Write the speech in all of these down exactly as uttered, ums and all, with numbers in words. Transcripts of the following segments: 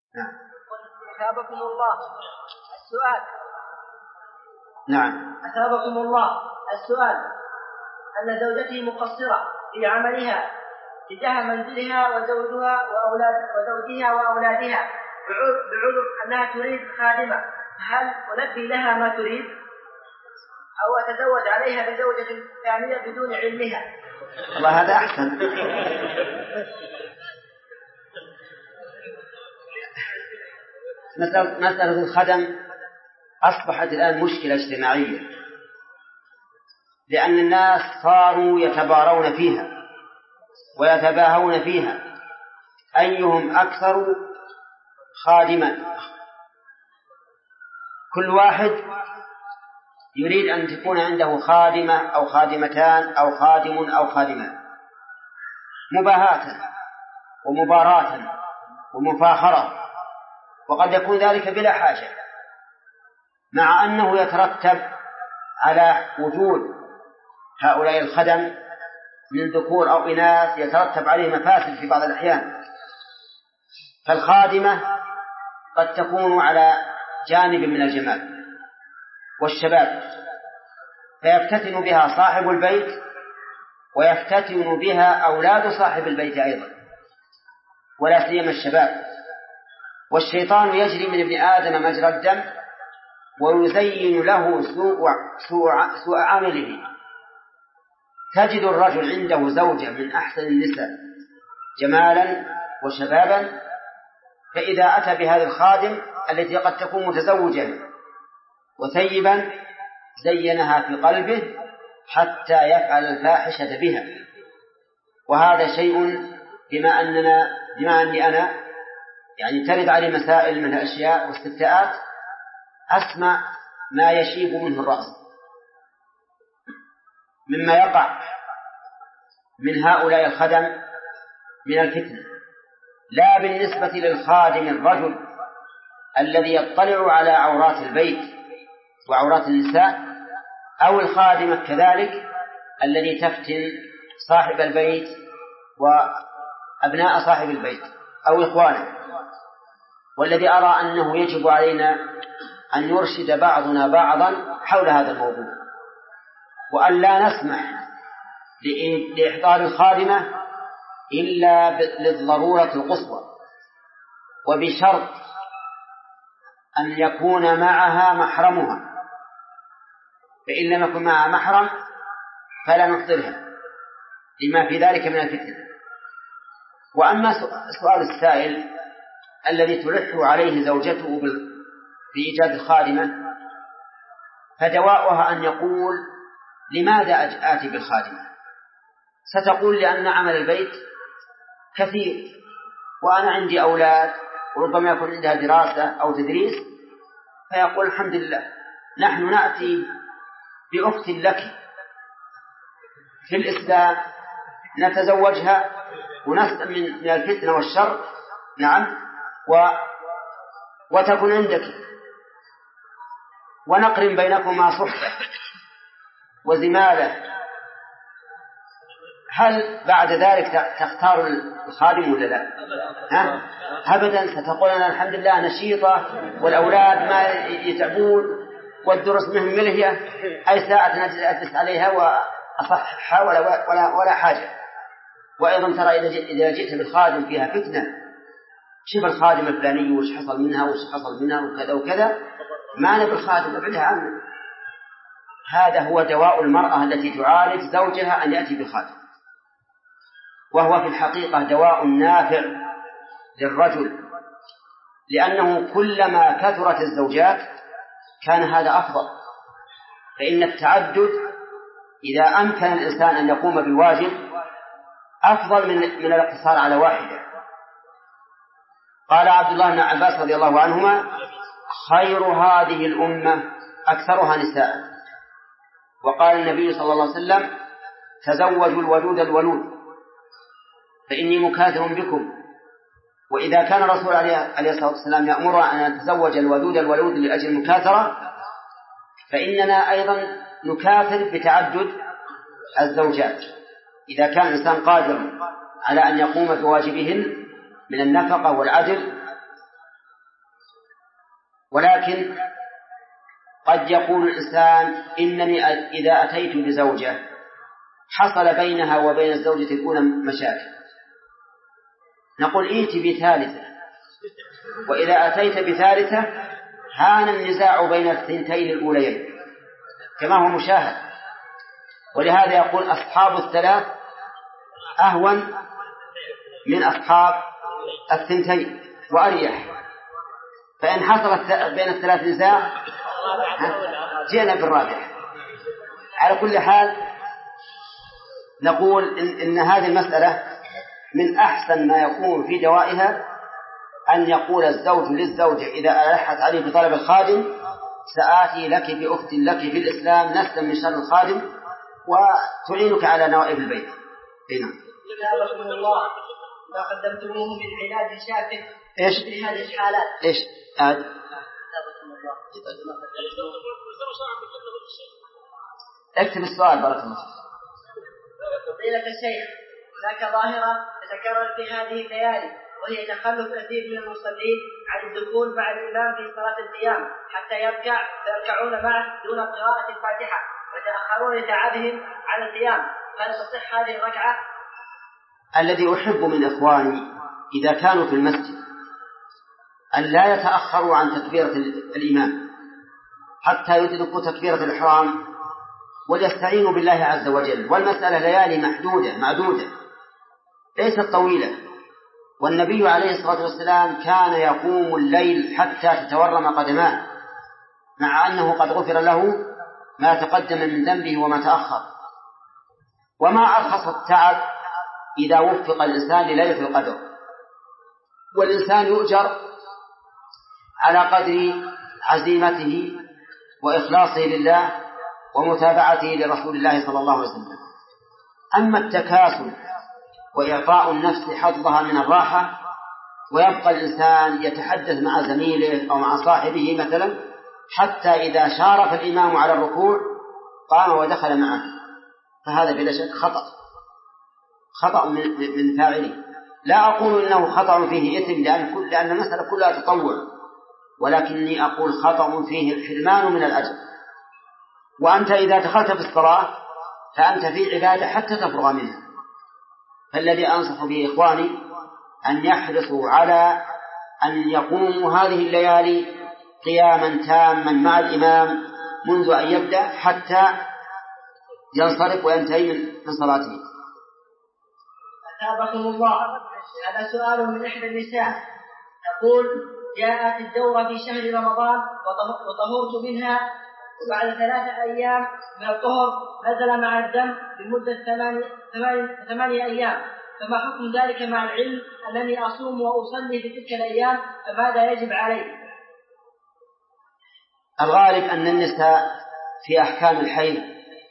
نعم. أثابكم الله السؤال. نعم. أثابكم الله السؤال أن زوجتي مقصرة في عملها تجاه منزلها وزوجها وأولاد وزوجها وأولادها بعذر أنها تريد خادمة، هل ألبي لها ما تريد أو أتزوج عليها بزوجة ثانية بدون علمها؟ والله هذا أحسن. مسألة الخدم أصبحت الآن مشكلة اجتماعية، لأن الناس صاروا يتبارون فيها ويتباهون فيها أيهم أكثر خادما. كل واحد يريد أن تكون عنده خادمة أو خادمتان أو خادم أو خادمان، مباهاة ومباراة ومفاخرة، وقد يكون ذلك بلا حاجة، مع أنه يترتب على وجود هؤلاء الخدم من ذكور أو إناث يترتب عليه مفاسد في بعض الأحيان. فالخادمة قد تكون على جانب من الجمال والشباب، فيفتتن بها صاحب البيت ويفتتن بها أولاد صاحب البيت أيضا، ولا سيما الشباب. والشيطان يجري من ابن آدم مجرى الدم ويزين له سوء, سوء, سوء عمله. تجد الرجل عنده زوجة من أحسن النساء جمالا وشبابا، فإذا أتى بهذا الخادم التي قد تكون متزوجا وثيبا زينها في قلبه حتى يفعل الفاحشة بها. وهذا شيء بما أننا بما أني أنا يعني ترد علي مسائل من الأشياء واستفتاءات، أسمع ما يشيب منه الرأس مما يقع من هؤلاء الخدم من الفتنة، لا بالنسبة للخادم الرجل الذي يطلع على عورات البيت وعورات النساء، أو الخادمة كذلك الذي تفتن صاحب البيت وأبناء صاحب البيت أو إخوانه. والذي أرى أنه يجب علينا أن يرشد بعضنا بعضا حول هذا الموضوع، وأن لا نسمح لإحضار الخادمة إلا للضرورة القصوى، وبشرط أن يكون معها محرمها، فإن لم يكن معها محرم فلا نحضرها لما في ذلك من الفتنة. وأما سؤال السائل الذي تلح عليه زوجته في إيجاد الخادمة، فدواؤها أن يقول لماذا آتي بالخادمة؟ ستقول لأن عمل البيت كثير وأنا عندي أولاد وربما يكون عندها دراسة أو تدريس، فيقول الحمد لله نحن نأتي بأخت لك في الإسلام نتزوجها ونسلم من الفتنة والشر، نعم، و... وتكون عندك ونقرن بينكما صحبة وزمالة. هل بعد ذلك تختار الخادم ولا لا؟ ها؟ أبدا، ستقول أنا الحمد لله نشيطة والأولاد ما يتعبون والدرس مهم ملهية، أي ساعة أجلس عليها وأصحها ولا, ولا, ولا حاجة. وأيضا ترى إذا جئت بالخادم فيها فتنة، شوف الخادم الفلاني وش حصل منها وش حصل منها وكذا وكذا، ما أنا بالخادم أبعدها عنه. هذا هو دواء المرأة التي تعالج زوجها أن يأتي بالخادم، وهو في الحقيقة دواء نافع للرجل، لأنه كلما كثرت الزوجات كان هذا أفضل. فإن التعدد إذا أمكن الإنسان أن يقوم بالواجب أفضل من من الاقتصار على واحدة. قال عبد الله بن عباس رضي الله عنهما: خير هذه الأمة أكثرها نساء. وقال النبي صلى الله عليه وسلم: تزوجوا الودود الولود فإني مكاثر بكم. وإذا كان الرسول عليه الصلاة والسلام يأمر أن نتزوج الودود الولود لأجل المكاثرة، فإننا أيضا نكاثر بتعدد الزوجات إذا كان الإنسان قادر على أن يقوم بواجبهن من النفقة والعدل ولكن قد يقول الإنسان إنني إذا أتيت بزوجة حصل بينها وبين الزوجة الأولى مشاكل، نقول إيت بثالثة، وإذا أتيت بثالثة هان النزاع بين الثنتين الأوليين كما هو مشاهد. ولهذا يقول أصحاب الثلاث أهون من أصحاب الثنتين وأريح. فإن حصلت بين الثلاث نزاع جئنا بالرابع. على كل حال نقول إن, إن هذه المسألة من أحسن ما يكون في دوائها أن يقول الزوج للزوجة إذا ألحت عليه بطلب الخادم سآتي لك بأخت لك في الإسلام نسلا من شر الخادم وتعينك على نوائب البيت. هنا جزاكم الله ما قدمتموه من علاج شافٍ إيش في هذه الحالات. إيش آه. اكتب السؤال بارك الله. فضيلة الشيخ، هناك ظاهرة تتكرر في هذه الليالي وهي تخلف كثير من المصلين عن الدخول مع الإمام في صلاة القيام حتى يركع فيركعون معه دون قراءة الفاتحة ويتأخرون لتعبهم على القيام، هل تصح هذه الركعة؟ الذي أحب من إخواني إذا كانوا في المسجد أن لا يتأخروا عن تكبيرة الإمام حتى يدركوا تكبيرة الإحرام ويستعينوا بالله عز وجل. والمسألة ليالي محدودة معدودة ليست طويلة، والنبي عليه الصلاة والسلام كان يقوم الليل حتى تتورم قدماه مع أنه قد غفر له ما تقدم من ذنبه وما تأخر. وما أرخص التعب إذا وفق الإنسان لليلة القدر، والإنسان يؤجر على قدر عزيمته وإخلاصه لله ومتابعته لرسول الله صلى الله عليه وسلم. أما التكاسل وإعطاء النفس حظها من الراحة ويبقى الإنسان يتحدث مع زميله أو مع صاحبه مثلا حتى إذا شارف الإمام على الركوع قام ودخل معه، فهذا بلا شك خطأ خطأ من فاعله. لا أقول إنه خطأ فيه إثم لأن, لأن المسألة كلها تطوع، ولكني أقول خطأ فيه الحرمان من الأجر. وأنت إذا دخلت في الصلاة فأنت في عبادة حتى تفرغ منها. فالذي أنصح به إخواني أن يحرصوا على أن يقوموا هذه الليالي قياما تاما مع الإمام منذ أن يبدأ حتى ينصرف وينتهي من صلاته. أثابكم الله، هذا سؤال من إحدى النساء تقول: جاءت الدورة في شهر رمضان وطهرت منها، وبعد ثلاثة أيام من الطهر نزل مع الدم لمدة ثمانية أيام، فما حكم ذلك مع العلم أنني أصوم وأصلي في تلك الأيام؟ فماذا يجب علي؟ الغالب أن النساء في أحكام الحيض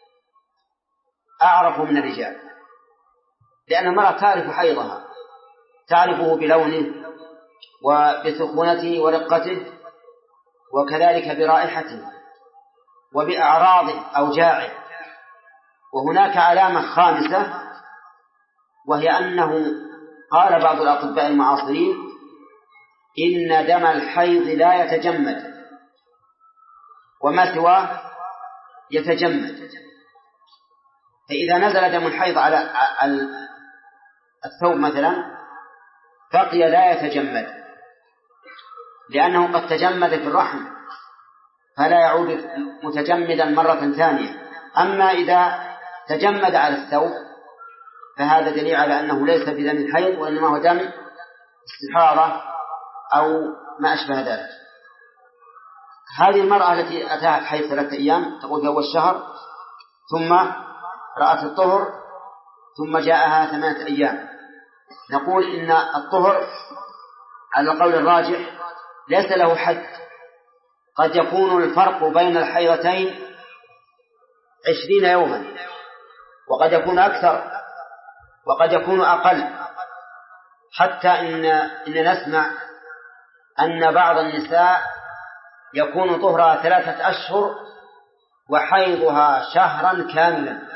أعرف من الرجال، لأن المرأة تعرف حيضها، تعرفه بلونه وبسخونته ورقته وكذلك برائحته وبأعراض أوجاعه. وهناك علامة خامسة وهي أنه قال بعض الأطباء المعاصرين إن دم الحيض لا يتجمد وما سواه يتجمد. فإذا نزل دم الحيض على الثوب مثلا بقي لا يتجمد لأنه قد تجمد في الرحم فلا يعود متجمدا مرة ثانية. أما إذا تجمد على الثوب فهذا دليل على أنه ليس بدم الحيض وإنما هو دم استحارة أو ما أشبه ذلك. هذه المرأة التي أتاها الحيض ثلاثة أيام تقول في أول الشهر ثم رأت الطهر ثم جاءها ثمانية أيام، نقول إن الطهر على القول الراجح ليس له حد، قد يكون الفرق بين الحيضتين عشرين يوما وقد يكون أكثر وقد يكون أقل، حتى إن, إن نسمع أن بعض النساء يكون طهرها ثلاثة أشهر وحيضها شهرا كاملا،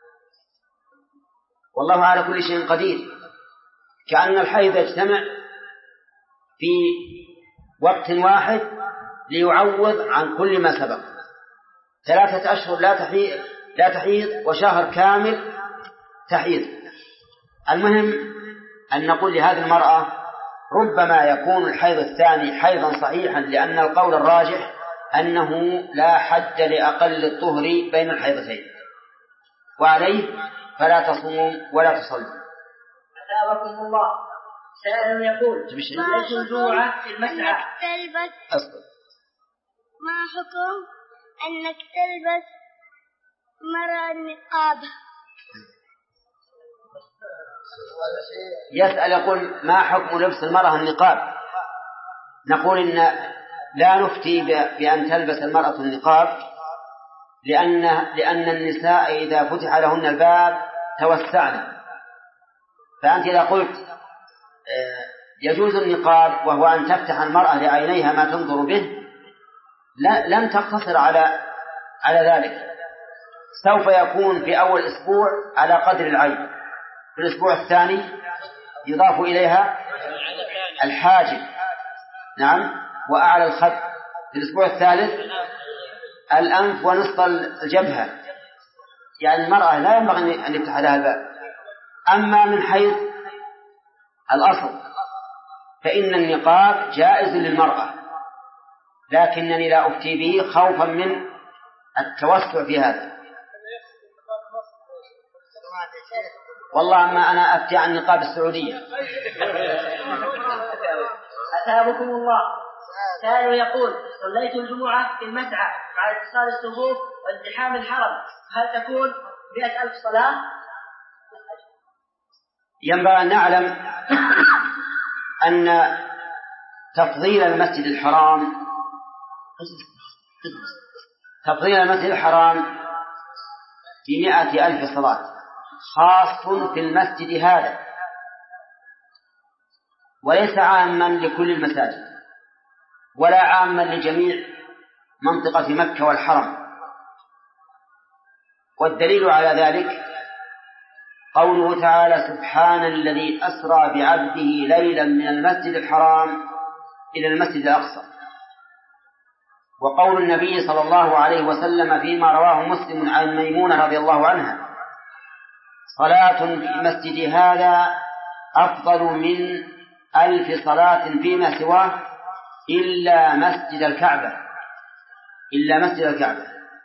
والله على كل شيء قدير. كأن الحيض يجتمع في وقت واحد ليعوض عن كل ما سبق. ثلاثة أشهر لا تحيض لا تحيض وشهر كامل تحيض. المهم أن نقول لهذه المرأة ربما يكون الحيض الثاني حيضا صحيحا، لأن القول الراجح أنه لا حد لأقل الطهر بين الحيضتين، وعليه فلا تصوم ولا تصلي. أثابكم الله. سائل يقول ليس الجوع في المسعى تلبس أصبر. ما حكم أنك تلبس مرأة النقاب؟ يسأل يقول ما حكم لبس المرأة النقاب؟ نقول إن لا نفتي بأن تلبس المرأة النقاب، لأن لأن النساء إذا فتح لهن الباب توسعن. فأنت إذا قلت يجوز النقاب وهو أن تفتح المرأة لعينيها ما تنظر به، لا لم تقتصر على على ذلك. سوف يكون في أول أسبوع على قدر العين، في الأسبوع الثاني يضاف إليها الحاجب، نعم، وأعلى الخد، في الأسبوع الثالث الأنف ونصف الجبهة. يعني المرأة لا ينبغي أن يفتح لها الباب. أما من حيث الأصل فإن النقاب جائز للمرأة، لكنني لا أفتي به خوفا من التوسع في هذا. والله أما أنا أفتي عن نقاب السعودية. أثابكم الله. سائل يقول صليت الجمعة في المسعى مع اتصال الصفوف والتحام الحرم، هل تكون مئة ألف صلاة؟ ينبغي أن نعلم أن تفضيل المسجد الحرام تفضيل المسجد الحرام بمئة ألف صلاة خاص في المسجد هذا، وليس عاما لكل المساجد ولا عاما لجميع منطقة مكة والحرم. والدليل على ذلك قوله تعالى سبحان الذي أسرى بعبده ليلا من المسجد الحرام إلى المسجد الأقصى، وقول النبي صلى الله عليه وسلم فيما رواه مسلم عن ميمونة رضي الله عنها صلاة في مسجد هذا أفضل من ألف صلاة فيما سواه إلا مسجد الكعبة إلا مسجد الكعبة.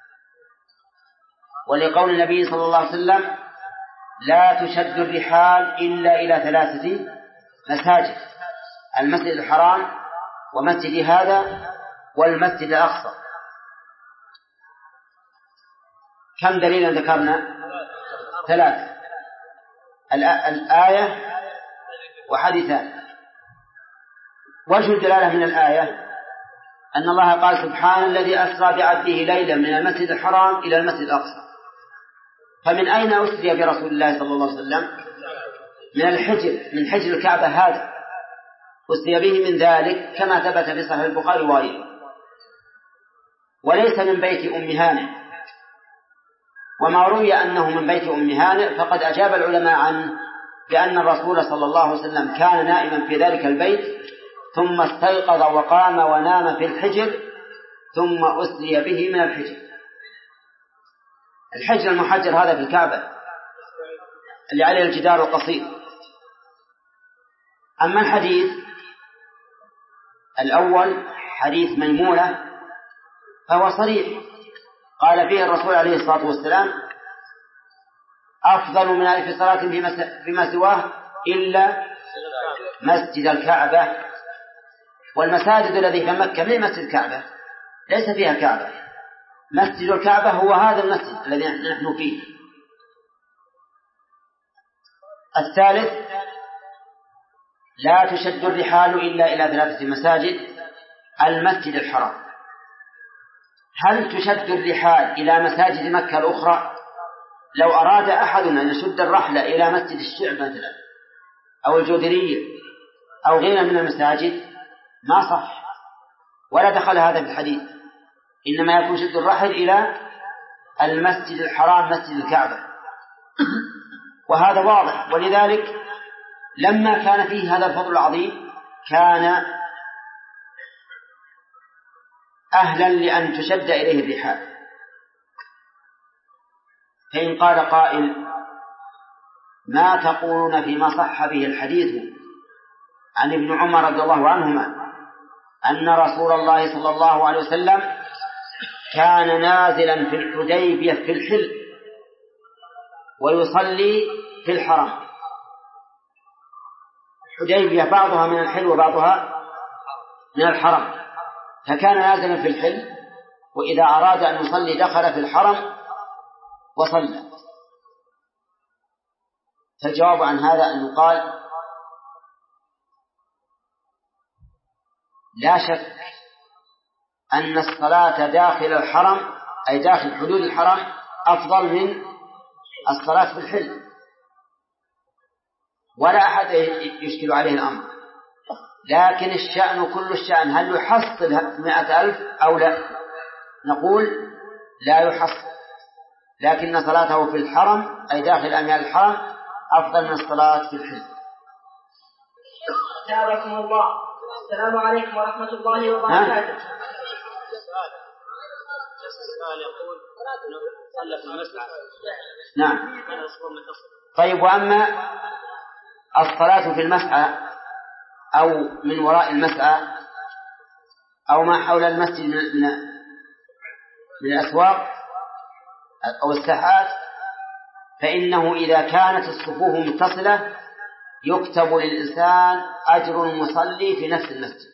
ولقول النبي صلى الله عليه وسلم لا تشد الرحال إلا إلى ثلاثة مساجد: المسجد الحرام ومسجد هذا والمسجد الأقصى. كم دليلا ذكرنا؟ ثلاثة: الآية وحديثان. وجه الدلالة من الآية أن الله قال سبحان الذي أسرى بعبده ليلا من المسجد الحرام إلى المسجد الأقصى. فمن أين أسري برسول الله صلى الله عليه وسلم؟ من الحجر، من حجر الكعبة هذا أسري به من ذلك كما ثبت في صحيح البخاري وغيره، وليس من بيت أم هانئ. وما روي أنه من بيت أم هانئ فقد أجاب العلماء عنه بأن الرسول صلى الله عليه وسلم كان نائما في ذلك البيت ثم استيقظ وقام ونام في الحجر ثم أسري به من الحجر. الحجر المحجر هذا في الكعبة اللي عليه الجدار القصير. أما الحديث الأول حديث ميمونة فهو صريح، قال فيه الرسول عليه الصلاة والسلام أفضل من ألف صلاة فيما سواه إلا مسجد الكعبة. والمساجد الذي في مكة من مسجد الكعبة ليس فيها كعبة، مسجد الكعبة هو هذا المسجد الذي نحن فيه. الثالث: لا تشد الرحال إلا إلى ثلاثة مساجد: المسجد الحرام. هل تشد الرحال إلى مساجد مكة الأخرى؟ لو أراد أحدنا أن يشد الرحلة إلى مسجد الشعب مثلا أو الجودرية أو غيرها من المساجد ما صح ولا دخل هذا في الحديث، إنما يكون شد الرحل إلى المسجد الحرام مسجد الكعبة، وهذا واضح. ولذلك لما كان فيه هذا الفضل العظيم كان أهلا لأن تشد إليه الرحال. فإن قال قائل ما تقولون فيما صح به الحديث عن ابن عمر رضي الله عنهما أن رسول الله صلى الله عليه وسلم كان نازلا في الحديبية في الحل ويصلي في الحرم. الحديبية بعضها من الحل وبعضها من الحرم، فكان نازلا في الحل وإذا أراد أن يصلي دخل في الحرم وصلى. فالجواب عن هذا أن يقال لا شك أن الصلاة داخل الحرم أي داخل حدود الحرم أفضل من الصلاة في الحل، ولا أحد يشكل عليه الأمر. لكن الشأن كل الشأن هل يحصل مئة ألف أو لا؟ نقول لا يحصل، لكن صلاته في الحرم أي داخل أميال الحرم أفضل من الصلاة في الحل. أثابكم الله. السلام عليكم ورحمة الله وبركاته. السؤال يقول صلى في المسعى. نعم. طيب، وأما الصلاة في المسعى أو من وراء المسعى أو ما حول المسجد من من الأسواق أو الساحات، فإنه إذا كانت الصفوف متصلة يكتب للإنسان أجر المصلي في نفس المسجد،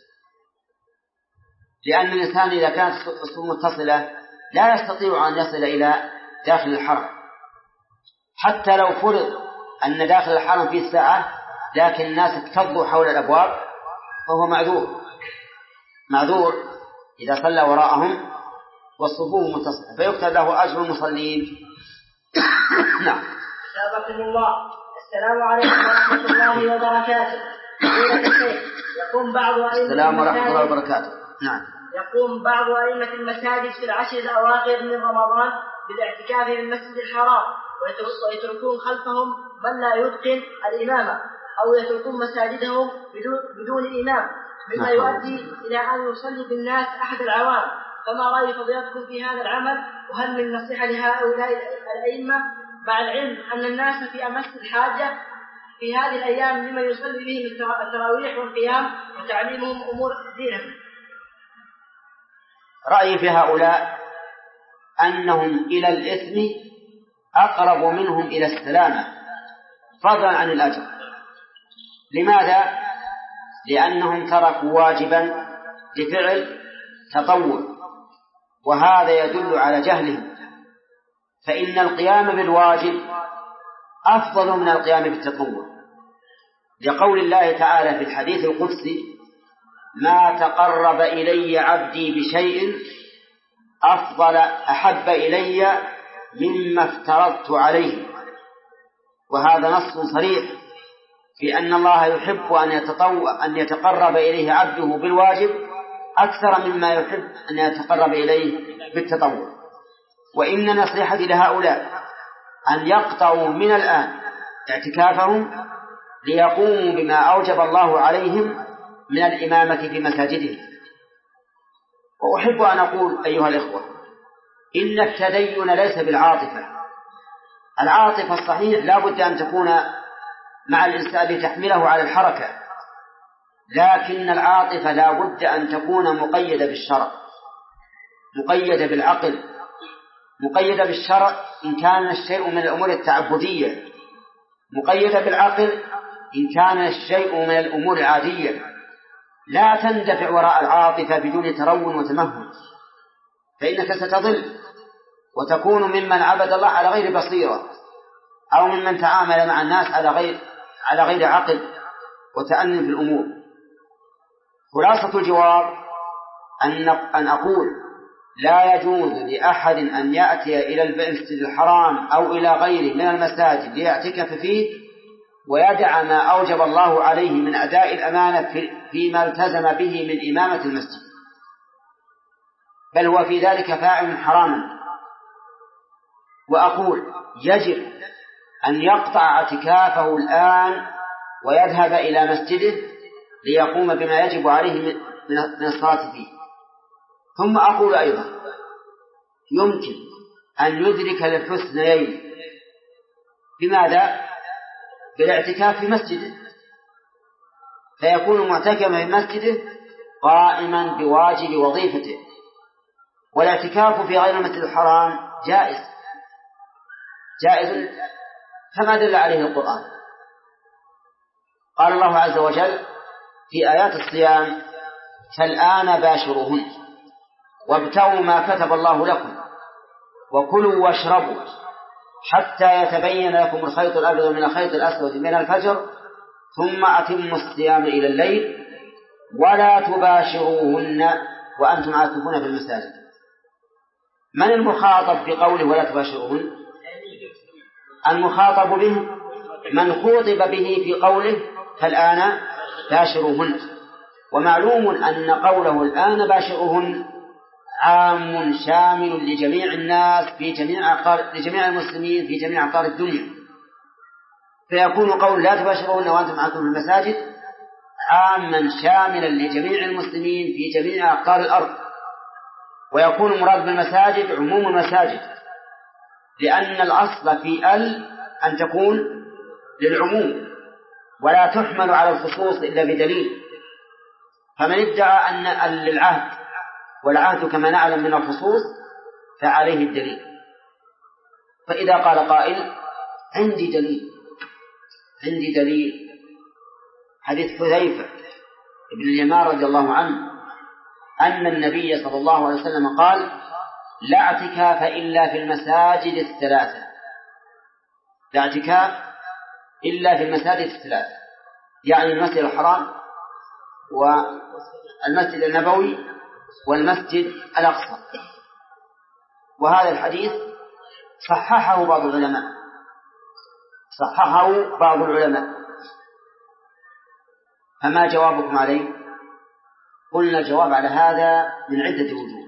لأن الإنسان إذا كانت الصفوف متصلة لا يستطيع أن يصل إلى داخل الحرم، حتى لو فرض أن داخل الحرم فيه ساعة لكن الناس اكتظوا حول الأبواب فهو معذور معذور إذا صلى وراءهم والصفوف متصلة فيكتب له أجر المصلين. نعم. أثابكم الله. السلام عليكم ورحمة الله وبركاته. يقوم بعض أئمة السلام ورحمة الله وبركاته. نعم. يقوم بعض أئمة المساجد في العشر الأواخر من رمضان بالاعتكاف في المسجد الحرام ويتركون خلفهم من لا يتقن الإمامة أو يتركون مساجدهم بدون إمام، مما يؤدي إلى أن يصلي بالناس أحد العوام. فما رأي فضيلتكم في هذا العمل؟ وهل من نصيحة لهؤلاء الأئمة مع العلم أن الناس في أمس الحاجة في هذه الأيام لمن يصلي بهم التراويح والقيام وتعليمهم أمور دينهم؟ رأيي في هؤلاء أنهم إلى الإثم أقرب منهم إلى السلامة فضلا عن الأجر. لماذا؟ لأنهم تركوا واجبا لفعل تطوع، وهذا يدل على جهلهم، فإن القيام بالواجب أفضل من القيام بالتطوع، لقول الله تعالى في الحديث القدسي: ما تقرب إلي عبدي بشيء أفضل أحب إلي مما افترضت عليه. وهذا نص صريح في أن الله يحب أن يتطوع أن يتقرب إليه عبده بالواجب أكثر مما يحب أن يتقرب إليه بالتطوع. وإن نصيحتي لهؤلاء أن يقطعوا من الآن اعتكافهم ليقوموا بما أوجب الله عليهم من الإمامة في مساجدهم. وأحب أن أقول أيها الإخوة إن التدين ليس بالعاطفة. العاطفة الصحيح لا بد أن تكون مع الإنسان لتحمله على الحركة، لكن العاطفة لا بد أن تكون مقيدة بالشرع، مقيدة بالعقل، مقيدة بالشرع إن كان الشيء من الأمور التعبدية، مقيدة بالعقل إن كان الشيء من الأمور العادية. لا تندفع وراء العاطفة بدون ترون وتمهل، فإنك ستضل وتكون ممن عبد الله على غير بصيرة، أو ممن تعامل مع الناس على غير على غير عقل وتأني في الأمور. خلاصة الجواب أن أن أقول لا يجوز لأحد أن يأتي إلى المسجد الحرام أو إلى غيره من المساجد ليعتكف فيه ويدع ما أوجب الله عليه من أداء الأمانة فيما التزم به من إمامة المسجد، بل هو في ذلك فاعل حراما. وأقول يجب أن يقطع اعتكافه الآن ويذهب إلى مسجده ليقوم بما يجب عليه من الصلاة فيه. ثم أقول أيضا يمكن أن يدرك الحسنيين بماذا؟ بالاعتكاف في مسجده، فيكون معتكفا في مسجده قائما بواجب وظيفته. والاعتكاف في غير المسجد الحرام جائز جائز كما دل عليه القرآن. قال الله عز وجل في آيات الصيام: فالآن باشروهن وابتغوا ما كتب الله لكم وكلوا واشربوا حتى يتبين لكم الخيط الأبيض من الخيط الأسود من الفجر ثم أتموا الصيام إلى الليل ولا تباشروهن وأنتم عاكفون في المساجد. من المخاطب بقوله ولا تباشروهن؟ المخاطب به من خوطب به في قوله فالآن باشروهن. ومعلوم أن قوله الآن باشروهن عام شامل لجميع الناس في جميع أقطار لجميع المسلمين في جميع أقطار الدنيا، فيكون قول لا تباشروهن وأنتم عاكفون في المساجد عاما شاملا لجميع المسلمين في جميع أقطار الأرض. ويكون مراد بالمساجد عموم المساجد، لأن الأصل في ال أن تكون للعموم ولا تحمل على الخصوص إلا بدليل. فمن ادعى أن ال للعهد والعهد كما نعلم من الخصوص فعليه الدليل. فإذا قال قائل عندي دليل عندي دليل حديث حذيفة ابن اليمان رضي الله عنه أن النبي صلى الله عليه وسلم قال: لا اعتكاف إلا في المساجد الثلاثة، لا اعتكاف إلا في المساجد الثلاثة، يعني المسجد الحرام والمسجد النبوي والمسجد الأقصى. وهذا الحديث صححه بعض العلماء صححه بعض العلماء فما جوابكم عليه؟ قلنا الجواب على هذا من عدة وجوه.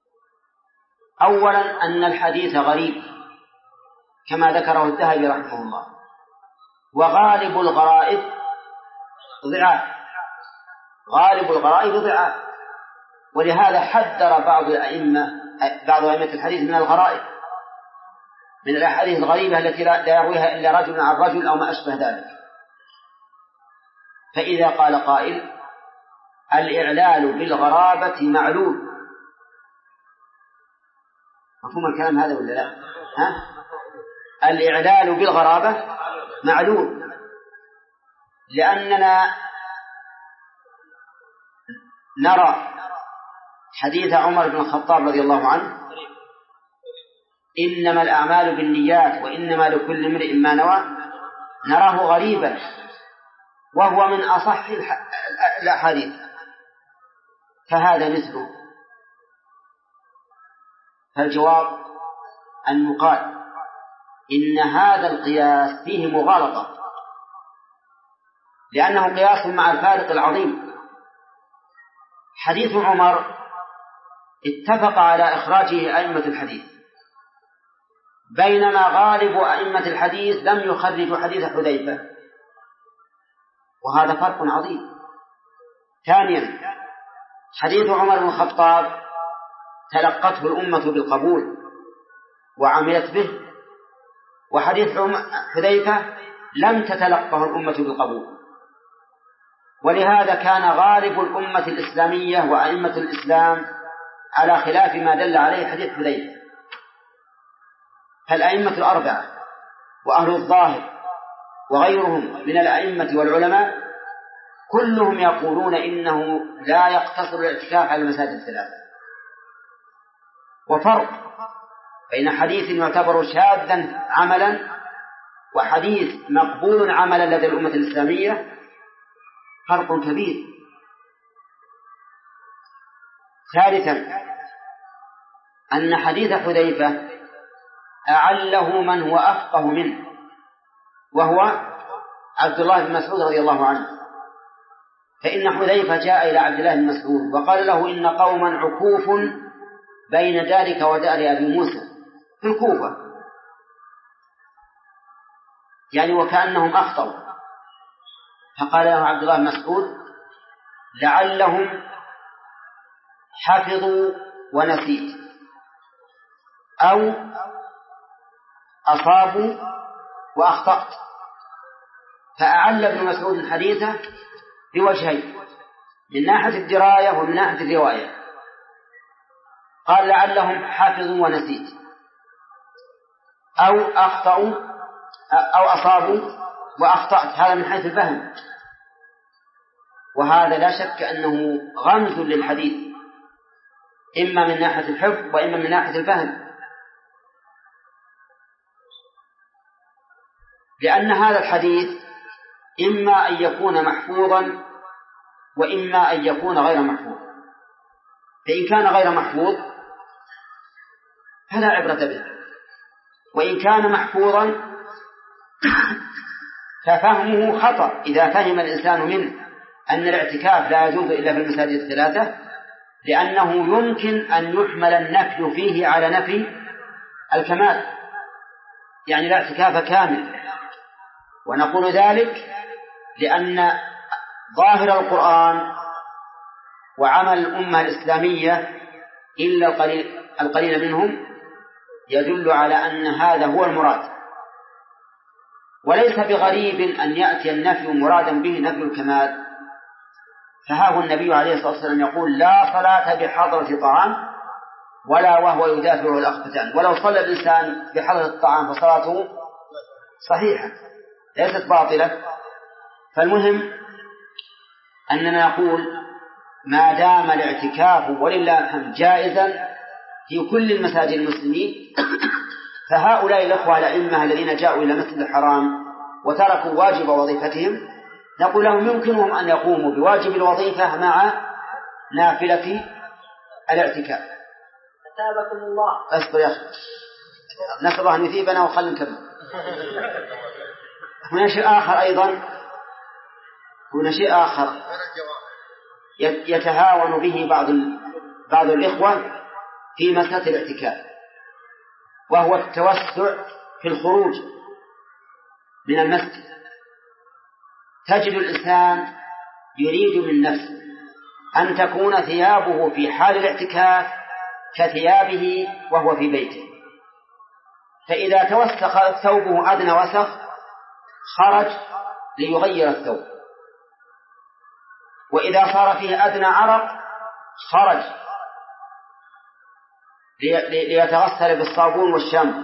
أولا أن الحديث غريب كما ذكره الذهبي رحمه الله، وغالب الغرائب ضعاف غالب الغرائب ضعاف ولهذا حذر بعض الأئمة بعض أئمة الحديث من الغرائب، من الأحاديث الغريبة التي لا يرويها إلا رجل عن رجل أو ما أشبه ذلك. فإذا قال قائل الإعلال بالغرابة معلول، مفهوم الكلام هذا ولا لا؟ ها؟ الإعلال بالغرابة معلول، لأننا نرى حديث عمر بن الخطاب رضي الله عنه: إنما الأعمال بالنيات وإنما لكل امرئ ما نوى، نراه غريبا وهو من أصح الأحاديث، فهذا مثله. فالجواب أن يقال إن هذا القياس فيه مغالطة، لأنه قياس مع الفارق العظيم. حديث عمر اتفق على إخراجه أئمة الحديث، بينما غالب أئمة الحديث لم يخرجوا حديث حذيفة، وهذا فرق عظيم. ثانيا حديث عمر بن الخطاب تلقته الأمة بالقبول وعملت به، وحديث حذيفة لم تتلقه الأمة بالقبول، ولهذا كان غالب الأمة الإسلامية وأئمة الإسلام على خلاف ما دل عليه حديث حذيفة. فالأئمة الأربعة وأهل الظاهر وغيرهم من الأئمة والعلماء كلهم يقولون إنه لا يقتصر الاعتكاف على المساجد الثلاثة. وفرق بين حديث يعتبر شاذا عملا وحديث مقبول عملا لدى الأمة الإسلامية فرق كبير. ثالثا أن حديث حذيفة أعله من هو أفقه منه، وهو عبد الله بن مسعود رضي الله عنه. فإن حذيفة جاء إلى عبد الله بن مسعود وقال له: إن قوما عكوف بين دارك ودار أبي موسى في الكوفة، يعني وكأنهم أخطأوا. فقال له عبد الله بن مسعود: لعلهم حفظوا ونسيت، أو أصابوا وأخطأت. فأعل ابن مسعود حديثه بوجهين، من ناحية الدراية ومن ناحية الرواية. قال لعلهم حفظوا ونسيت، أو أخطأوا أو أصابوا وأخطأت، هذا من حيث الفهم، وهذا لا شك أنه غمز للحديث، إما من ناحية الحفظ وإما من ناحية الفهم، لأن هذا الحديث إما أن يكون محفوظا وإما أن يكون غير محفوظ. فإن كان غير محفوظ فلا عبرة به، وإن كان محفوظا ففهمه خطأ إذا فهم الإنسان منه أن الاعتكاف لا يجوز إلا في المساجد الثلاثة، لأنه يمكن أن يحمل النفي فيه على نفي الكمال، يعني الاعتكاف كامل. ونقول ذلك لأن ظاهر القرآن وعمل الأمة الإسلامية إلا القليل, القليل منهم يدل على أن هذا هو المراد، وليس بغريب أن يأتي النفي مرادا به نفي الكمال. فها هو النبي عليه الصلاة والسلام يقول: لا صلاة بحضرة طعام ولا وهو يدافعه الأخبثان. ولو صلى الإنسان بحضرة الطعام فصلاته صحيحة ليست باطلة. فالمهم أننا نقول ما دام الاعتكاف ولله الحمد جائزا في كل المساجد المسلمين، فهؤلاء الأخوة الأئمة الذين جاءوا إلى المسجد الحرام وتركوا واجب وظيفتهم نقول لهم يمكنهم أن يقوموا بواجب الوظيفة مع نافلة الاعتكاف. أثابكم الله. أصبر يا أخي، نسأل الله أن يثيبنا وخلنا نكمل. هنا شيء آخر أيضا، هنا شيء آخر يتهاون به بعض بعض الإخوة في مسألة الاعتكاف، وهو التوسع في الخروج من المسجد. تجد الإنسان يريد من نفسه أن تكون ثيابه في حال الاعتكاف كثيابه وهو في بيته، فإذا توسخ ثوبه أدنى وسخ خرج ليغير الثوب، وإذا صار فيه أدنى عرق خرج ليتغسل بالصابون والشامبو،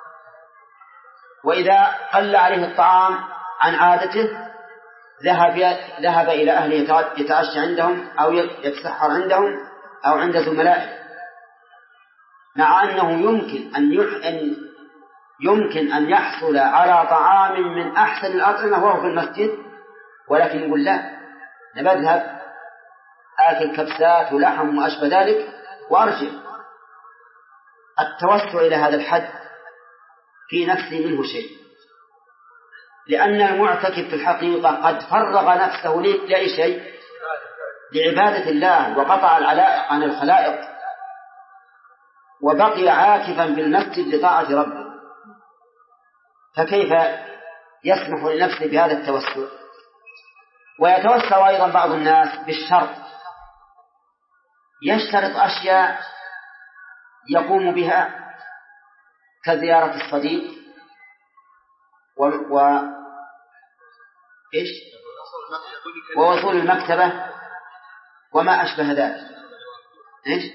وإذا قل عليه الطعام عن عادته ذهب ذهب إلى أهله يتعشى عندهم أو يتسحر عندهم أو عند زملائه، مع أنه يمكن أن أن يمكن أن يحصل على طعام من أحسن الأطعمة وهو في المسجد، ولكن يقول لا، نذهب آكل كبسات ولحم وما أشبه ذلك وأرجع. التوسع إلى هذا الحد في نفسه منه شيء، لأن المعتكف في الحقيقة قد فرغ نفسه لأي شيء؟ لعبادة الله، وقطع العلائق عن الخلائق، وبقي عاكفا بالمسجد لطاعة ربه، فكيف يسمح لنفسه بهذا التوسع؟ ويتوسع أيضا بعض الناس بالشرط، يشترط أشياء يقوم بها كزيارة الصديق و... و... إيش؟ ووصول المكتبة وما أشبه ذلك. إيش؟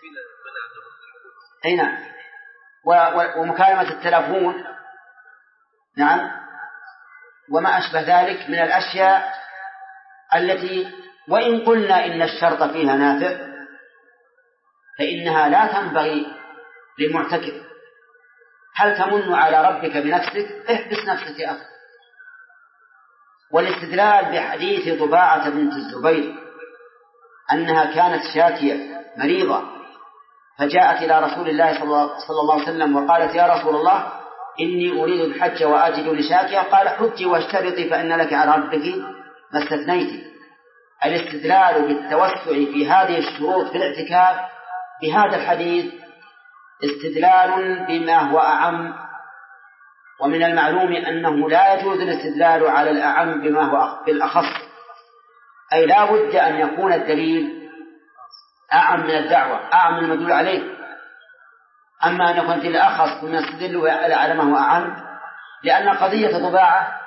أي نعم. و... و... ومكالمة التلفون، نعم، وما أشبه ذلك من الأشياء التي وإن قلنا إن الشرط فيها نافع فإنها لا تنبغي للمعتكف. هل تمن على ربك بنفسك؟ احبس نفسك يا أخي. والاستدلال بحديث ضباعة بنت الزبير أنها كانت شاكية مريضة فجاءت إلى رسول الله صلى الله عليه وسلم وقالت: يا رسول الله، إني أريد الحج وأجد لشاكية. قال: حجي واشترطي فإن لك على ربك ما استثنيت. الاستدلال بالتوسع في هذه الشروط في الاعتكاف بهذا الحديث استدلال بما هو أعم، ومن المعلوم أنه لا يجوز الاستدلال على الأعم بما هو بالأخص، أي لا بد أن يكون الدليل أعم من الدعوة، أعم من المدلول عليه. أما أن يكون في الأخص ثم يستدل على ما هو أعم، لأن قضية ضباعة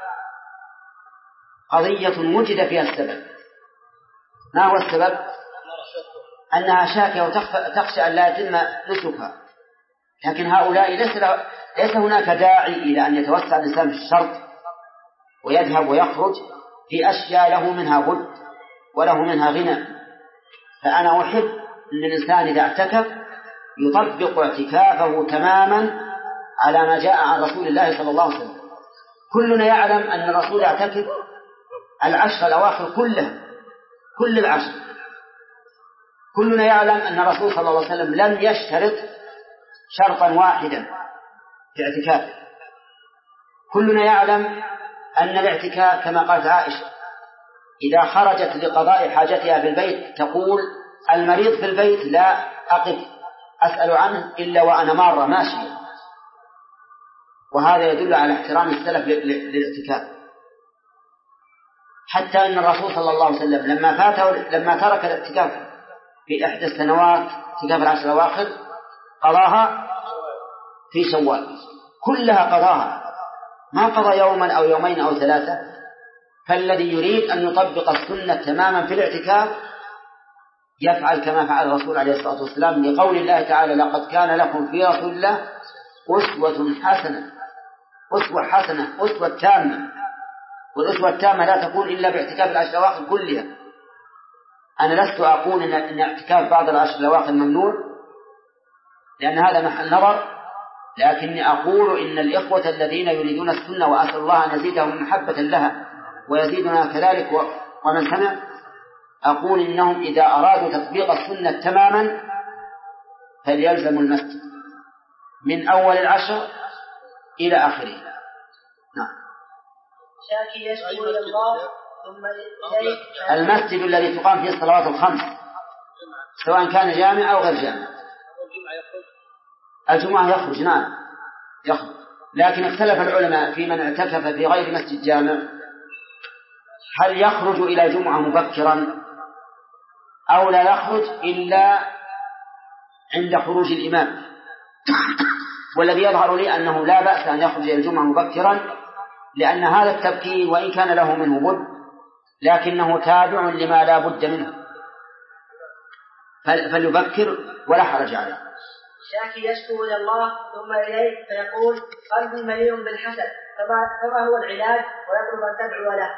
قضية وجد فيها السبب. ما هو السبب؟ أنها شاكية وتخشى أن لا يتم نسكها. لكن هؤلاء ليس, ليس هناك داعي إلى أن يتوسع الإنسان في الشرط ويذهب ويخرج في أشياء له منها بد وله منها غنى. فأنا أحب أن الإنسان إذا اعتكف يطبق اعتكافه تماما على ما جاء عن رسول الله صلى الله عليه وسلم. كلنا يعلم أن الرسول يعتكف العشر الأواخر كلها، كل العشر. كلنا يعلم أن الرسول صلى الله عليه وسلم لم يشترط شرطا واحدا في اعتكافه. كلنا يعلم أن الاعتكاف كما قالت عائشة إذا خرجت لقضاء حاجتها في البيت تقول المريض في البيت لا أقف أسأل عنه إلا وأنا مارة ماشية. وهذا يدل على احترام السلف للاعتكاف. حتى أن الرسول صلى الله عليه وسلم لما فاته لما ترك الاعتكاف في إحدى السنوات اعتكاف العشر الأواخر قضاها في شوال، كلها قضاها، ما قضى يوما أو يومين أو ثلاثة. فالذي يريد أن يطبق السنة تماما في الاعتكاف يفعل كما فعل الرسول عليه الصلاة والسلام، لقول الله تعالى لقد كان لكم في رسول الله أسوة حسنة. أسوة حسنة، أسوة تامة. والأسوة التامة لا تكون إلا باعتكاف العشر الأواخر كلها. أنا لست أقول إن اعتكاف بعض العشر الأواخر ممنوع لأن هذا محل نظر، لكني أقول إن الإخوة الذين يريدون السنة وأسأل الله أن يزيدهم محبة لها ويزيدنا كذلك ومن سمع، أقول إنهم إذا أرادوا تطبيق السنة تماما فليلزموا المسجد من أول العشر إلى آخره. نعم. شاكي يشكو إلى الله ثم إليه. المسجد الذي تقام فيه الصلوات الخمس سواء كان جامع أو غير جامع. الجمعة يخرج، نعم يخرج، لكن اختلف العلماء في من اعتكف في غير مسجد جامع هل يخرج إلى الجمعة مبكرا أو لا يخرج إلا عند خروج الإمام. والذي يظهر لي أنه لا بأس أن يخرج إلى الجمعة مبكرا، لأن هذا التبكير وإن كان له منه بد لكنه تابع لما لا بد منه، فليبكر ولا حرج عليه. شاكي يشكو إلى الله ثم إليه فيقول قلبي مليء بالحسد فما هو العلاج ويطلب أن تدعو له.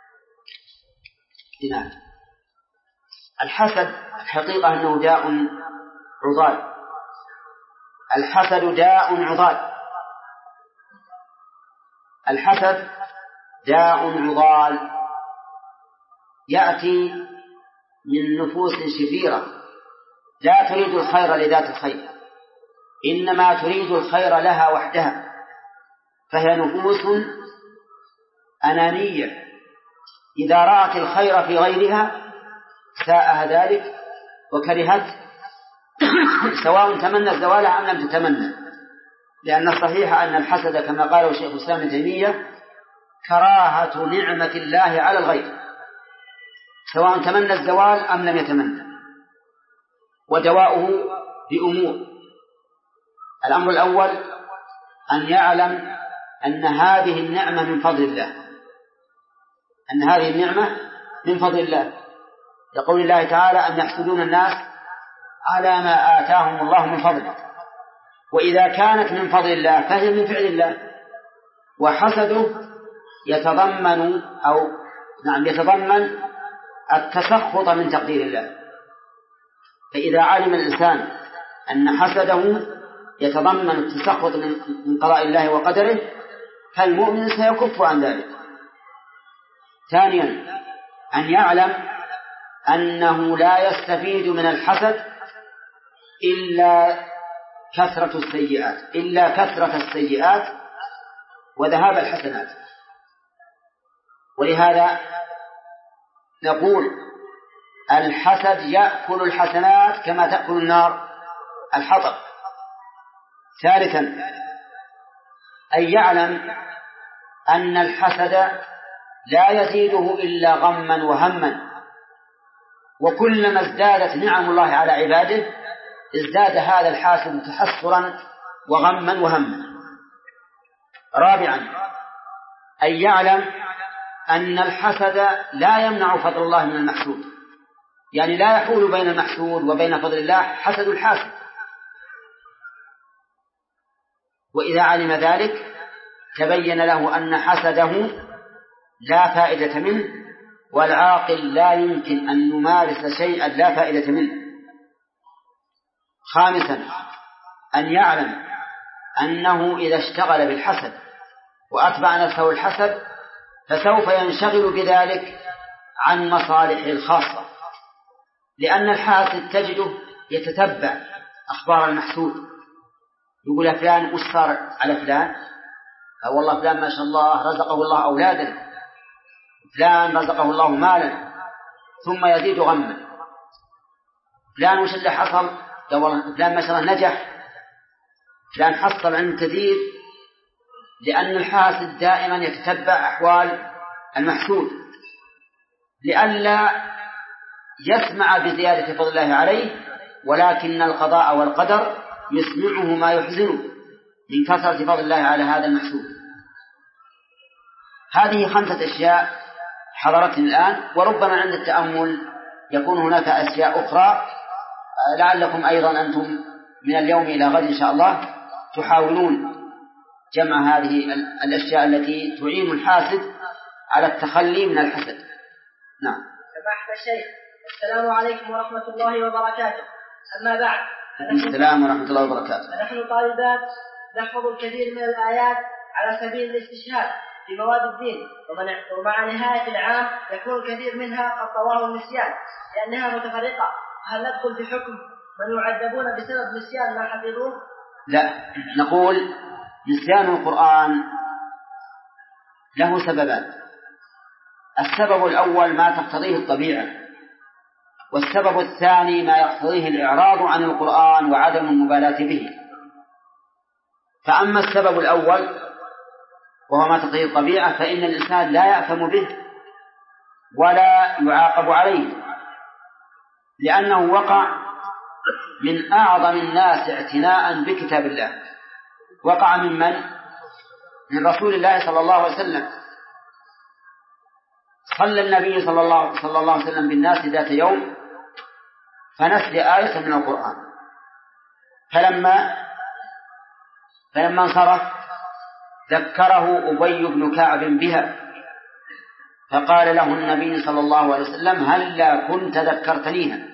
نعم. الحسد الحقيقة أنه داء عضال. الحسد داء عضال. الحسد داء عضال يأتي من نفوس شريرة لا تريد الخير لذات الخير، إنما تريد الخير لها وحدها، فهي نفوس أنانية إذا رأت الخير في غيرها ساءها ذلك وكرهت سواء تمنى الزوال أم لم تتمنى. لأن الصحيح أن الحسد كما قاله شيخ الإسلام ابن تيمية كراهة نعمة الله على الغير سواء تمنى الزوال أم لم يتمنى. ودواؤه بأمور: الأمر الأول أن يعلم أن هذه النعمة من فضل الله، أن هذه النعمة من فضل الله، يقول الله تعالى أن يحسدون الناس على ما آتاهم الله من فضله. وإذا كانت من فضل الله فهي من فعل الله. وحسده يتضمن أو نعم يتضمن التسخط من تقدير الله. فإذا علم الإنسان أن حسده يتضمن التسخط من قضاء الله وقدره فالمؤمن سيكف عن ذلك. ثانيا أن يعلم أنه لا يستفيد من الحسد إلا كثرة السيئات إلا كثرة السيئات وذهاب الحسنات. ولهذا نقول الحسد يأكل الحسنات كما تأكل النار الحطب. ثالثا أن يعلم أن الحسد لا يزيده إلا غما وهما، وكلما ازدادت نعم الله على عباده ازداد هذا الحاسد تحسرا وغما وهما. رابعا أن يعلم أن الحسد لا يمنع فضل الله من المحسود، يعني لا يحول بين المحسود وبين فضل الله حسد الحاسد. وإذا علم ذلك تبين له أن حسده لا فائدة منه، والعاقل لا يمكن أن يمارس شيئا لا فائدة منه. خامسا أن يعلم أنه إذا اشتغل بالحسد وأتبع نفسه الحسد فسوف ينشغل بذلك عن مصالحه الخاصة، لأن الحاسد تجده يتتبع أخبار المحسود، يقول فلان وش صار على فلان؟ والله فلان ما شاء الله رزقه الله أولادا، فلان رزقه الله مالا، ثم يزيد غما. فلان وش اللي حصل؟ فلان ما شاء الله نجح، فلان حصل عن كثير، لأن الحاسد دائما يتتبع أحوال المحسود لئلا يسمع بزيادة فضل الله عليه، ولكن القضاء والقدر يسمعه ما يحزنه من كثرة فضل الله على هذا المحسود. هذه خمسة أشياء حضرتني الآن، وربما عند التأمل يكون هناك أشياء أخرى لعلكم أيضا أنتم من اليوم إلى غد إن شاء الله تحاولون جمع هذه الأشياء التي تعين الحاسد على التخلي من الحسد. نعم. سماحة الشيخ، السلام عليكم ورحمة الله وبركاته. أما بعد، السلام ورحمة الله وبركاته. نحن طالبات نحفظ الكثير من الآيات على سبيل الاستشهاد في مواد الدين، ومع نهاية العام يكون الكثير منها قد طواه النسيان لأنها متفرقة. هل ندخل في حكم من يعذبون بسبب نسيان ما حفظوه؟ لا، نقول نسيان القرآن له سببان. السبب الأول ما تقتضيه الطبيعة، والسبب الثاني ما يقتضيه الإعراض عن القرآن وعدم المبالاة به. فأما السبب الأول وهو ما تقتضيه الطبيعة فإن الإنسان لا يأثم به ولا يعاقب عليه، لأنه وقع من أعظم الناس اعتناء بكتاب الله. وقع من من؟ من رسول الله صلى الله عليه وسلم. صلى النبي صلى الله, صلى الله عليه وسلم بالناس ذات يوم فنسي آية من القرآن، فلما فلما انصرف ذكره أبي بن كعب بها، فقال له النبي صلى الله عليه وسلم هلا كنت ذكرتنيها.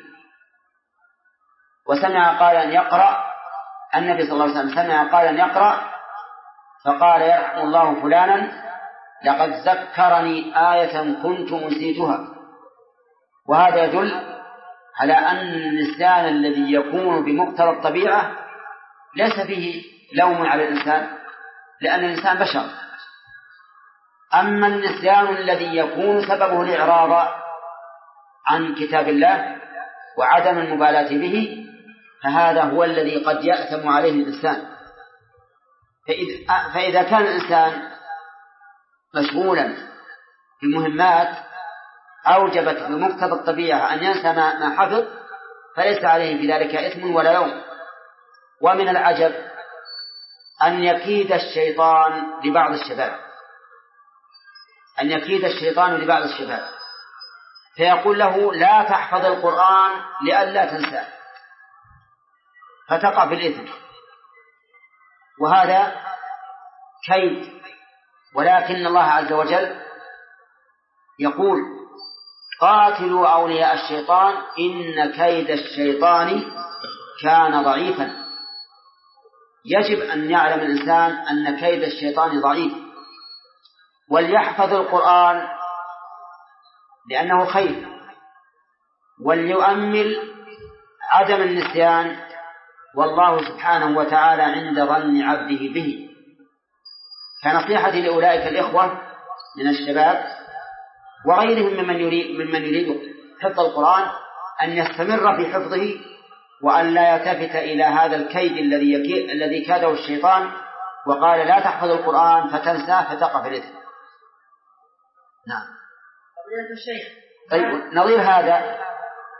وسمع قال أن يقرأ، النبي صلى الله عليه وسلم سمع قال أن يقرأ، فقال يرحم الله فلانا لقد ذكرني آية كنت نسيتها. وهذا يدل على أن النسيان الذي يكون بمقتضى الطبيعة ليس فيه لوم على الإنسان، لأن الإنسان بشر. أما النسيان الذي يكون سببه الإعراض عن كتاب الله وعدم المبالاة به فهذا هو الذي قد يأثم عليه الإنسان. فإذا كان الإنسان مشغولا بمهمات أوجبت بمقتضى الطبيعة أن ينسى ما حفظ فليس عليه في ذلك إثم ولا يوم. ومن العجب أن يكيد الشيطان لبعض الشباب أن يكيد الشيطان لبعض الشباب فيقول له لا تحفظ القرآن لئلا تنساه، فتقع في الإثم، وهذا كيد. ولكن الله عز وجل يقول قاتلوا أولياء الشيطان إن كيد الشيطان كان ضعيفا. يجب أن يعلم الإنسان أن كيد الشيطان ضعيف، وليحفظ القرآن لأنه خير، وليؤمل عدم النسيان، والله سبحانه وتعالى عند ظن عبده به. فنصيحتي لأولئك الإخوة من الشباب وغيرهم ممن يريد, ممن يريد حفظ القرآن أن يستمر في حفظه، وأن لا يلتفت إلى هذا الكيد الذي الذي كاده الشيطان وقال لا تحفظ القرآن فتنسى فتقع في الإثم. نعم. فضيلة الشيخ. طيب نظير هذا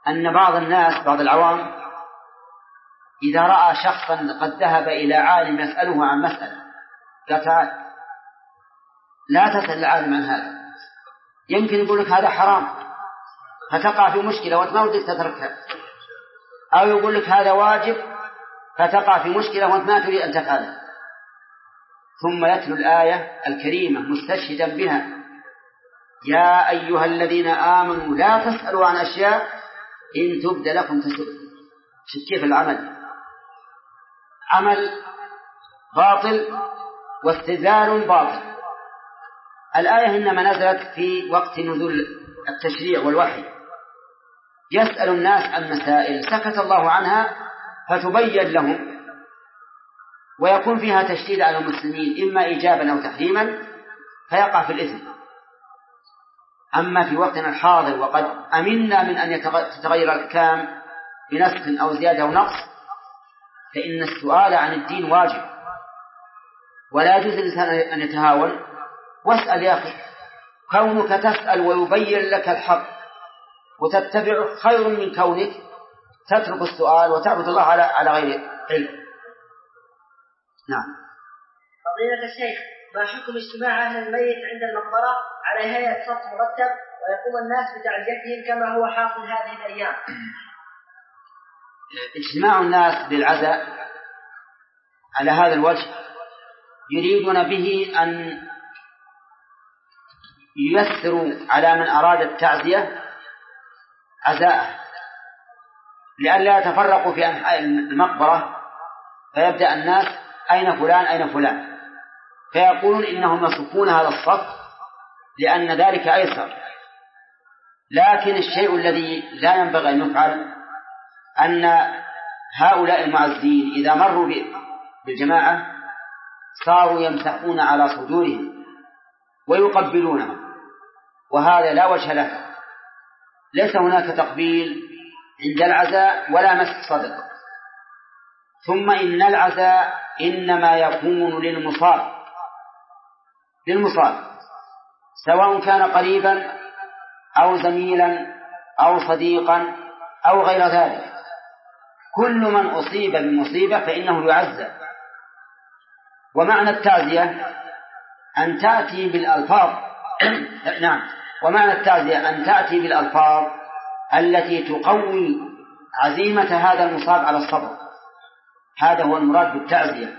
أن بعض الناس بعض العوام إذا رأى شخصا قد ذهب إلى عالم يسأله عن مسألة قال تعال لا تسأل العالم عن هذا، يمكن يقول لك هذا حرام فتقع في مشكلة وأنت ما ودك تتركها، أو يقول لك هذا واجب فتقع في مشكلة وأنت ما تريد أن تفعله، ثم يتلو الآية الكريمة مستشهدا بها: يا أيها الذين آمنوا لا تسألوا عن أشياء إن تبد لكم تسؤكم. كيف العمل؟ عمل باطل واستدلال باطل. الآية إنما نزلت في وقت نزول التشريع والوحي، يسأل الناس عن مسائل سكت الله عنها فتبين لهم، ويكون فيها تشديد على المسلمين إما إيجابا أو تحريما فيقع في الإثم. أما في وقتنا الحاضر وقد أمنا من أن تتغير الأحكام بنسخ أو زيادة أو نقص، فإن السؤال عن الدين واجب، ولا يجوز للإنسان أن يتهاون. واسأل يا أخي، كونك تسأل ويبين لك الحق وتتبعه خير من كونك تترك السؤال وتعبد الله على على غير علم. نعم. فضيلة الشيخ، ما حكم اجتماع أهل الميت عند المقبرة على هيئة صف مرتب ويقوم الناس بتعزيتهم كما هو حاصل هذه الأيام؟ اجتماع الناس بالعزاء على هذا الوجه يريدون به أن ييسروا على من أراد التعزية عزاءه، لئلا يتفرقوا في أنحاء المقبرة فيبدأ الناس أين فلان أين فلان، فيقولون إنهم يصفون هذا الصف لأن ذلك أيسر. لكن الشيء الذي لا ينبغي أن يفعل أن هؤلاء المعزين إذا مروا بالجماعة صاروا يمسحون على صدورهم ويقبلونهم، وهذا لا وجه له. ليس هناك تقبيل عند العزاء ولا مسح صدر. ثم إن العزاء إنما يكون للمصاب للمصاب سواء كان قريبا أو زميلا أو صديقا أو غير ذلك. كل من أصيب بمصيبة فإنه يعزى. ومعنى التعزية أن تأتي بالألفاظ نعم ومعنى التعزية أن تأتي بالألفاظ التي تقوي عزيمة هذا المصاب على الصبر. هذا هو المراد بالتعزية.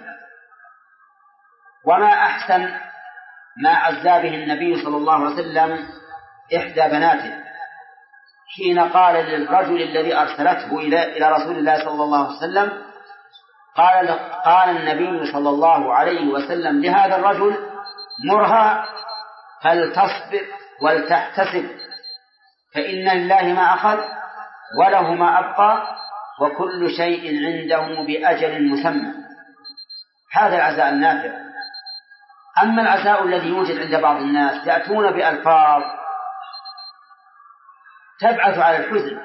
وما أحسن ما عزى به النبي صلى الله عليه وسلم إحدى بناته حين قال للرجل الذي أرسلته إلى رسول الله صلى الله عليه وسلم، قال, قال النبي صلى الله عليه وسلم لهذا الرجل: مرها فلتصبر ولتحتسب، فإن لله ما أخذ وله ما أبقى وكل شيء عنده بأجل مسمى. هذا العزاء النافع. أما العزاء الذي يوجد عند بعض الناس يأتون بألفاظ تبعث على الحزن: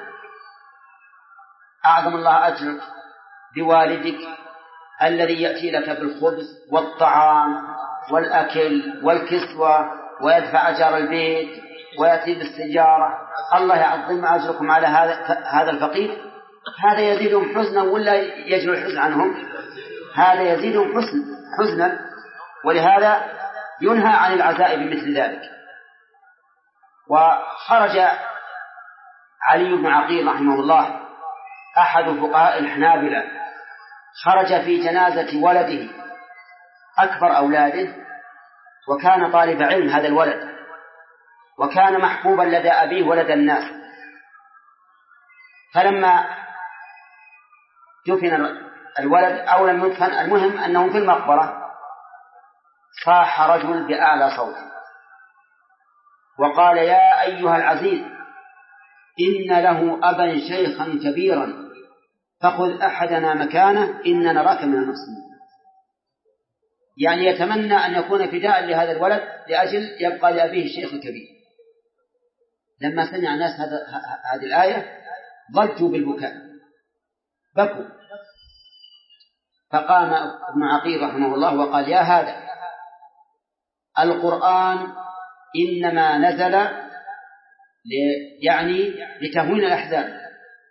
أعظم الله أجرك بوالدك الذي يأتي لك بالخبز والطعام والأكل والكسوة ويدفع أجار البيت ويأتي بالسجارة، الله يعظم أجركم على هذا هذا الفقير. هذا يزيدهم حزنا ولا يجلو الحزن عنهم؟ هذا يزيدهم حزن حزنا ولهذا ينهى عن العزاء بمثل ذلك. وخرج علي بن عقيل رحمه الله أحد فقهاء الحنابلة، خرج في جنازة ولده أكبر أولاده، وكان طالب علم هذا الولد، وكان محبوبا لدى أبيه ولد الناس. فلما دفن الولد أو لم يدفن، المهم أنه في المقبرة، صاح رجل بأعلى صوت وقال: يا أيها العزيز، إن له أبا شيخا كبيرا فخذ أحدنا مكانه إن نراك من المسلمين. يعني يتمنى أن يكون فداء لهذا الولد لأجل يبقى لأبيه الشيخ الكبير. لما سمع الناس هذه الآية ضجوا بالبكاء، بكوا. فقام ابن عقيل رحمه الله وقال: يا هذا، القرآن إنما نزل يعني لتهوين الأحزان،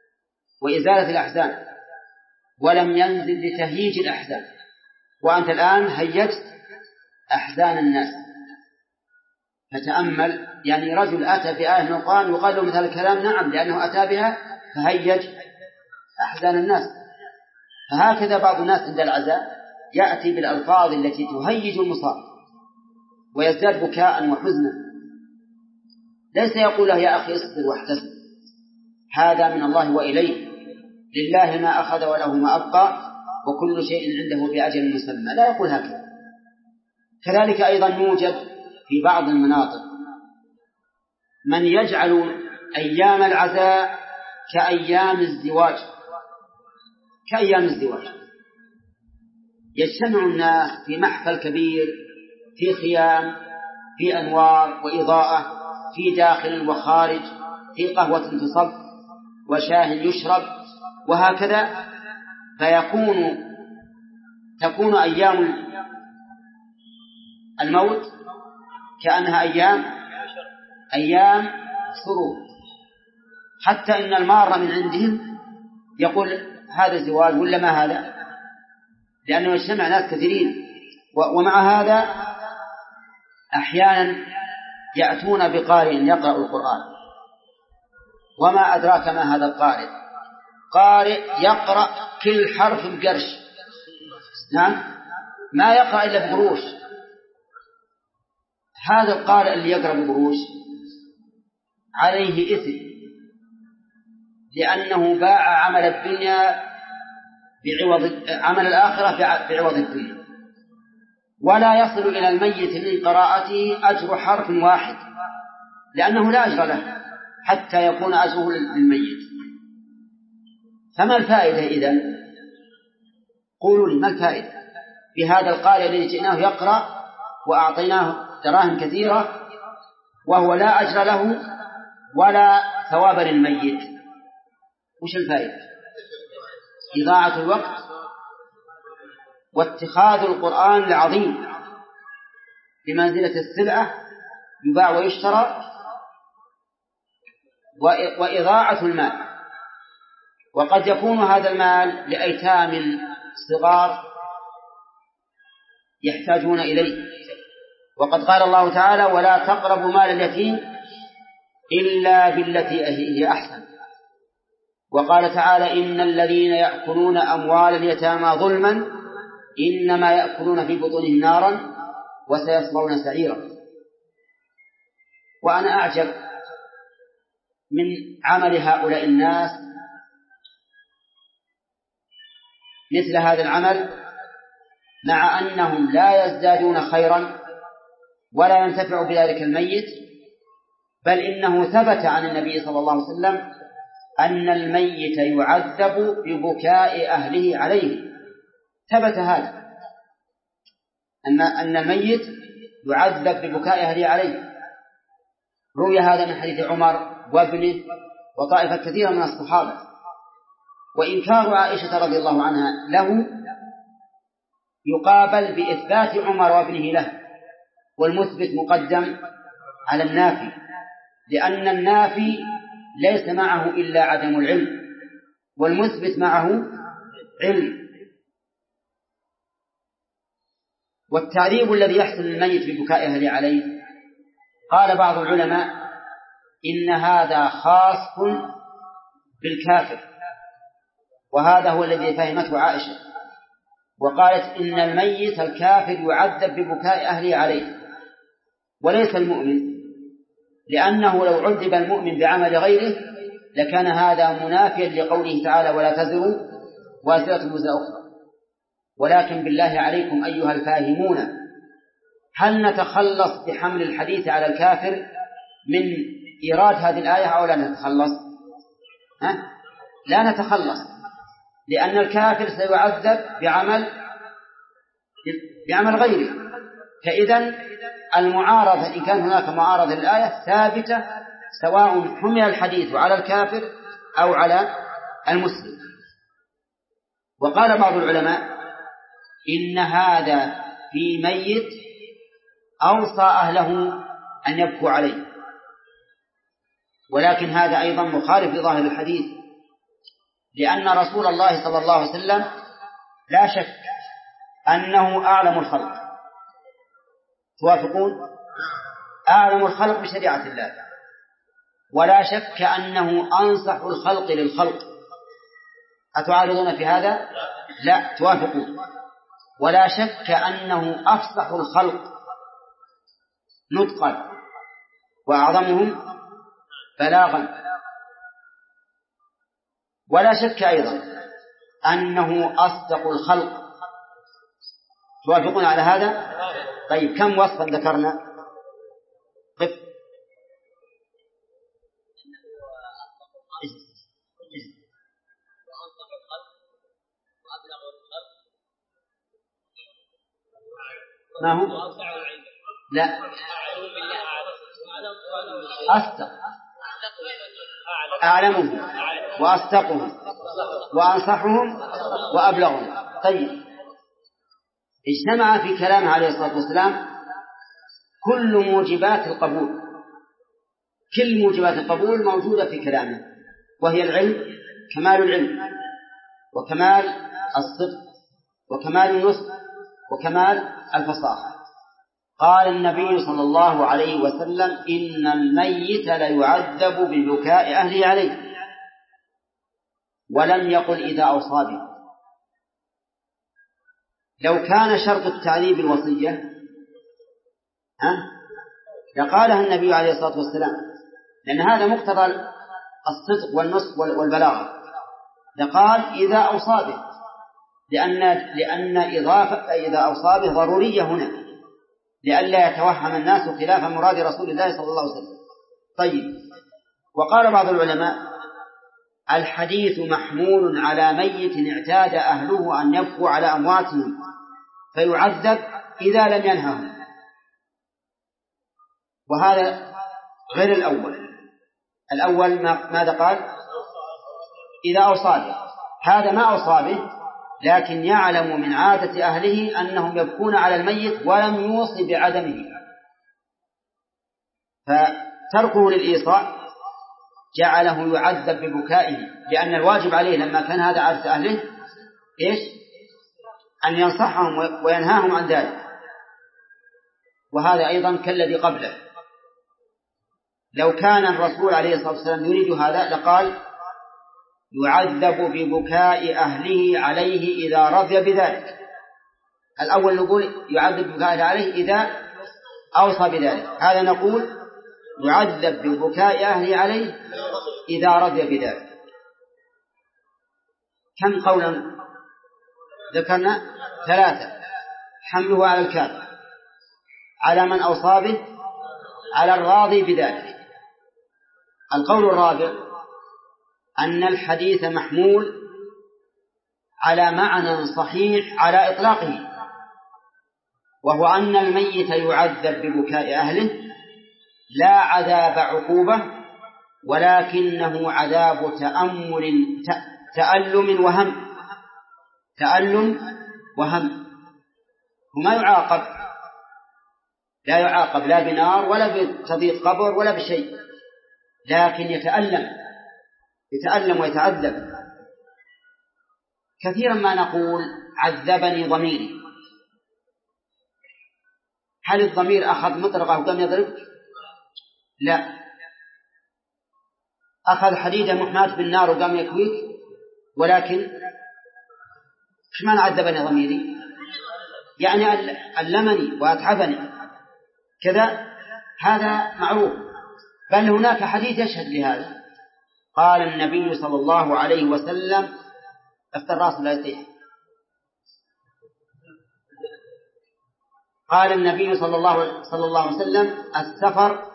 وإزالة الأحزان، ولم ينزل لتهييج الأحزان، وأنت الآن هيجت أحزان الناس. فتأمل، يعني رجل أتى بآية من القرآن يقال له مثل الكلام، نعم، لأنه أتى بها فهيج أحزان الناس. فهكذا بعض الناس عند العزاء يأتي بالألفاظ التي تهيج المصاب ويزداد بكاء وحزنا، ليس يقول له يا أخي اصبر واحتسب، هذا من الله وإليه، لله ما أخذ وله ما أبقى وكل شيء عنده بأجل مسمى، لا يقول هكذا. كذلك أيضا يوجد في بعض المناطق من يجعل أيام العزاء كأيام الزواج كأيام الزواج يجتمع الناس في محفل كبير، في خيام، في أنوار وإضاءة، في داخل وخارج، في قهوة تصب وشاه يشرب، وهكذا. فيكون تكون أيام الموت كأنها أيام أيام سرور، حتى إن المار من عندهم يقول هذا زواج ولا ما هذا، لأنه يجتمع ناس كثيرين. ومع هذا أحيانا يأتون بقارئ يقرأ القرآن، وما أدراك ما هذا القارئ، قارئ يقرأ كل حرف بقرش، نعم، ما يقرأ إلا بقروش. هذا القارئ اللي يقرأ بقروش عليه إثم، لأنه باع عمل الدنيا بعوض عمل الآخرة بعوض الدنيا، ولا يصل إلى الميت من قراءته أجر حرف واحد، لأنه لا أجر له حتى يكون أجره للميت. فما الفائدة إذن؟ قولوا لي ما الفائدة بهذا القارئ الذي جئناه يقرأ وأعطيناه دراهم كثيرة وهو لا أجر له ولا ثواب للميت؟ وش الفائدة؟ إضاعة الوقت واتخاذ القرآن العظيم بمنزلة السلعة يباع ويشترى، وإضاعة المال. وقد يكون هذا المال لأيتام صغار يحتاجون إليه، وقد قال الله تعالى ولا تقربوا مال اليتيم إلا بالتي هي أحسن، وقال تعالى إن الذين يأكلون أموال اليتامى ظلما إنما يأكلون في بطونهم نارا وسيصلون سعيرا. وأنا أعجب من عمل هؤلاء الناس مثل هذا العمل، مع أنهم لا يزدادون خيرا ولا ينتفع بذلك الميت، بل إنه ثبت عن النبي صلى الله عليه وسلم أن الميت يعذب ببكاء أهله عليه. ثبت هذا أن أن الميت يعذب ببكاء أهله عليه. روي هذا من حديث عمر وابنه وطائفة كثيرة من الصحابة. وإنكار عائشة رضي الله عنها له يقابل بإثبات عمر وابنه له، والمثبت مقدم على النافي، لأن النافي ليس معه إلا عدم العلم، والمثبت معه علم. والتعذيب الذي يحصل للميت ببكاء أهله عليه، قال بعض العلماء إن هذا خاص بالكافر، وهذا هو الذي فهمته عائشة، وقالت إن الميت الكافر يعذب ببكاء أهله عليه وليس المؤمن، لأنه لو عذب المؤمن بعمل غيره لكان هذا منافيا لقوله تعالى ولا تزر وازرة وزر أخرى. ولكن بالله عليكم أيها الفاهمون، هل نتخلص بحمل الحديث على الكافر من إيراد هذه الآية أو لا نتخلص؟ ها؟ لا نتخلص، لأن الكافر سيعذب بعمل بعمل غيره. فإذن المعارضة إن كان هناك معارضة للآية ثابتة، سواء حمل الحديث على الكافر أو على المسلم. وقال بعض العلماء إن هذا في ميت أوصى أهله أن يبكوا عليه، ولكن هذا أيضا مخالف لظاهر الحديث، لأن رسول الله صلى الله عليه وسلم لا شك أنه أعلم الخلق. توافقون؟ أعلم الخلق بشريعة الله، ولا شك أنه أنصح الخلق للخلق. أتعارضون في هذا؟ لا، توافقون. ولا شك أنه أفصح الخلق نطقا وأعظمهم بلاغا. ولا شك أيضا أنه أصدق الخلق. توافقون على هذا؟ طيب، كم وصفا ذكرنا؟ قف. ما هو؟ لا، أصدق، أعلمهم وأصدقهم وأنصحهم وأبلغهم. طيب، اجتمع في كلامه عليه الصلاة والسلام كل موجبات القبول. كل موجبات القبول موجودة في كلامه، وهي العلم، كمال العلم، وكمال الصدق، وكمال النصح، وكمال الفصاحة. قال النبي صلى الله عليه وسلم: إن الميت ليعذب ببكاء أهله عليه، ولم يقل إذا أوصى به. لو كان شرط التعذيب الوصية ها لقالها النبي عليه الصلاة والسلام، لأن هذا مقتضى الصدق والنصح والبلاغة. لقال إذا أوصى به، لأن لأن إضافة إذا أوصى به ضرورية هنا، لئلا يتوهم الناس خلاف مراد رسول الله صلى الله عليه وسلم. طيب، وقال بعض العلماء: الحديث محمول على ميت اعتاد أهله أن يبكوا على أمواتهم فيعذب إذا لم ينههم، وهذا غير الأول. الأول ماذا قال؟ إذا أوصى به. هذا ما أوصى به، لكن يعلم من عادة أهله أنهم يبكون على الميت ولم يوصي بعدمه، فتركه للإيصاء جعله يعذب ببكائه، لأن الواجب عليه لما كان هذا عادة أهله إيش؟ أن ينصحهم وينهاهم عن ذلك. وهذا أيضا كالذي قبله. لو كان الرسول عليه الصلاة والسلام يريد هذا لقال: يعذب ببكاء أهله عليه إذا رضي بذلك. الأول نقول يعذب ببكاء أهله عليه إذا أوصى بذلك، هذا نقول يعذب ببكاء أهله عليه إذا رضي بذلك. كم قولا ذكرنا؟ ثلاثة: حمله على الكافر، على من أوصى به، على الراضي بذلك. القول الرابع أن الحديث محمول على معنى صحيح على إطلاقه، وهو أن الميت يعذب ببكاء أهله لا عذاب عقوبة، ولكنه عذاب تأمل تألم وهم تألم وهم وما يعاقب، لا يعاقب لا بنار ولا بتضييق قبر ولا بشيء، لكن يتألم يتألم ويتعذب. كثيرا ما نقول عذبني ضميري. هل الضمير أخذ مطرقة وقام يضرب؟ لا. أخذ حديدة محماة بالنار وقام يكويك، ولكن إيش معنى عذبني ضميري؟ يعني ألمني وأتعبني كذا، هذا معروف. بل هناك حديث يشهد لهذا. قال النبي صلى الله عليه وسلم: افتر راس لا يطيح. قال النبي صلى الله صلى الله عليه وسلم: السفر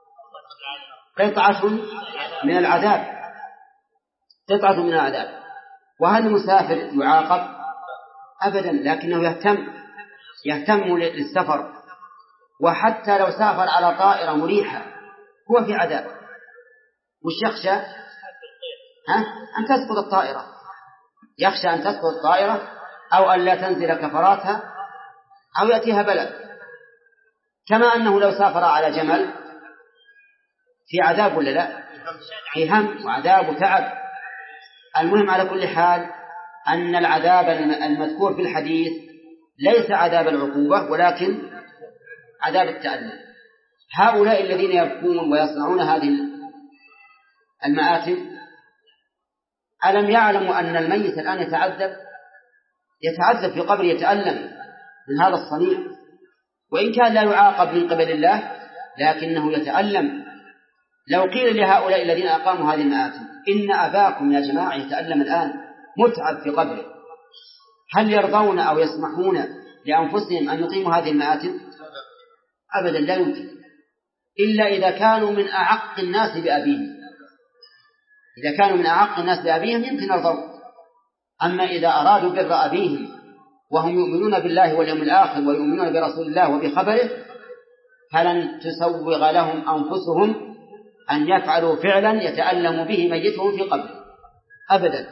قطعة من العذاب، قطعة من العذاب. وهل المسافر يعاقب؟ أبدا، لكنه يهتم يهتم للسفر. وحتى لو سافر على طائرة مريحة هو في عذاب. وش يخشى؟ ها؟ أن تسقط الطائرة، يخشى أن تسقط الطائرة أو أن لا تنزل كفراتها أو يأتيها بلد. كما أنه لو سافر على جمل في عذاب ولا لا؟ في هم وعذاب وتعب. المهم على كل حال أن العذاب المذكور في الحديث ليس عذاب العقوبة ولكن عذاب التألم. هؤلاء الذين يبكون ويصنعون هذه المآثم ألم يعلموا أن الميت الآن يتعذب يتعذب في قبره، يتألم من هذا الصنيع، وإن كان لا يعاقب من قبل الله لكنه يتألم. لو قيل لهؤلاء الذين أقاموا هذه المآثم إن أباكم يا جماعة يتألم الآن متعب في قبره، هل يرضون أو يسمحون لأنفسهم أن يقيموا هذه المآثم؟ أبدا لا يمكن، إلا إذا كانوا من أعق الناس بأبيهم. إذا كانوا من أعق الناس بأبيهم يمكن يرضون، أما إذا أرادوا بر أبيهم وهم يؤمنون بالله واليوم الآخر ويؤمنون برسول الله وبخبره فلن تسوغ لهم أنفسهم أن يفعلوا فعلا يتألم به ميتهم في قبره أبدا.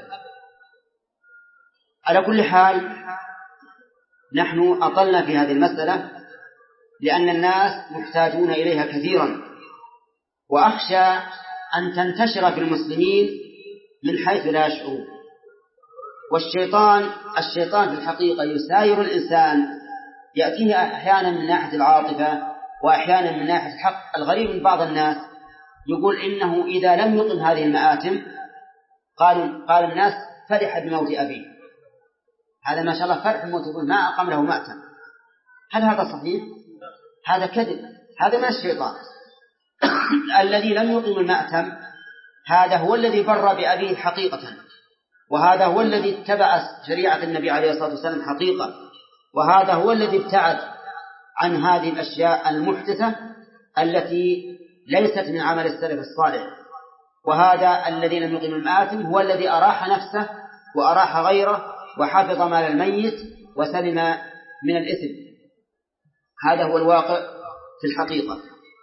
على كل حال نحن أطلنا في هذه المسألة لأن الناس محتاجون إليها كثيرا، وأخشى أن تنتشر في المسلمين من حيث لا يشعرون. والشيطان الشيطان في الحقيقة يساير الإنسان، يأتيه أحيانا من ناحية العاطفة وأحيانا من ناحية الحق. الغريب من بعض الناس يقول إنه إذا لم يقم هذه المآتم قال, قال الناس فرح بموت أبيه، هذا ما شاء الله فرح بموت أبيه ما أقام له مأتم. هل هذا صحيح؟ هذا كذب، هذا من الشيطان. الذي لم يقم المأتم هذا هو الذي بر بأبيه حقيقة، وهذا هو الذي اتبع شريعة النبي عليه الصلاة والسلام حقيقة، وهذا هو الذي ابتعد عن هذه الأشياء المحدثة التي ليست من عمل السلف الصالح. وهذا الذي لم يقم المآتم هو الذي أراح نفسه وأراح غيره وحفظ مال الميت وسلم من الإثم. هذا هو الواقع في الحقيقة.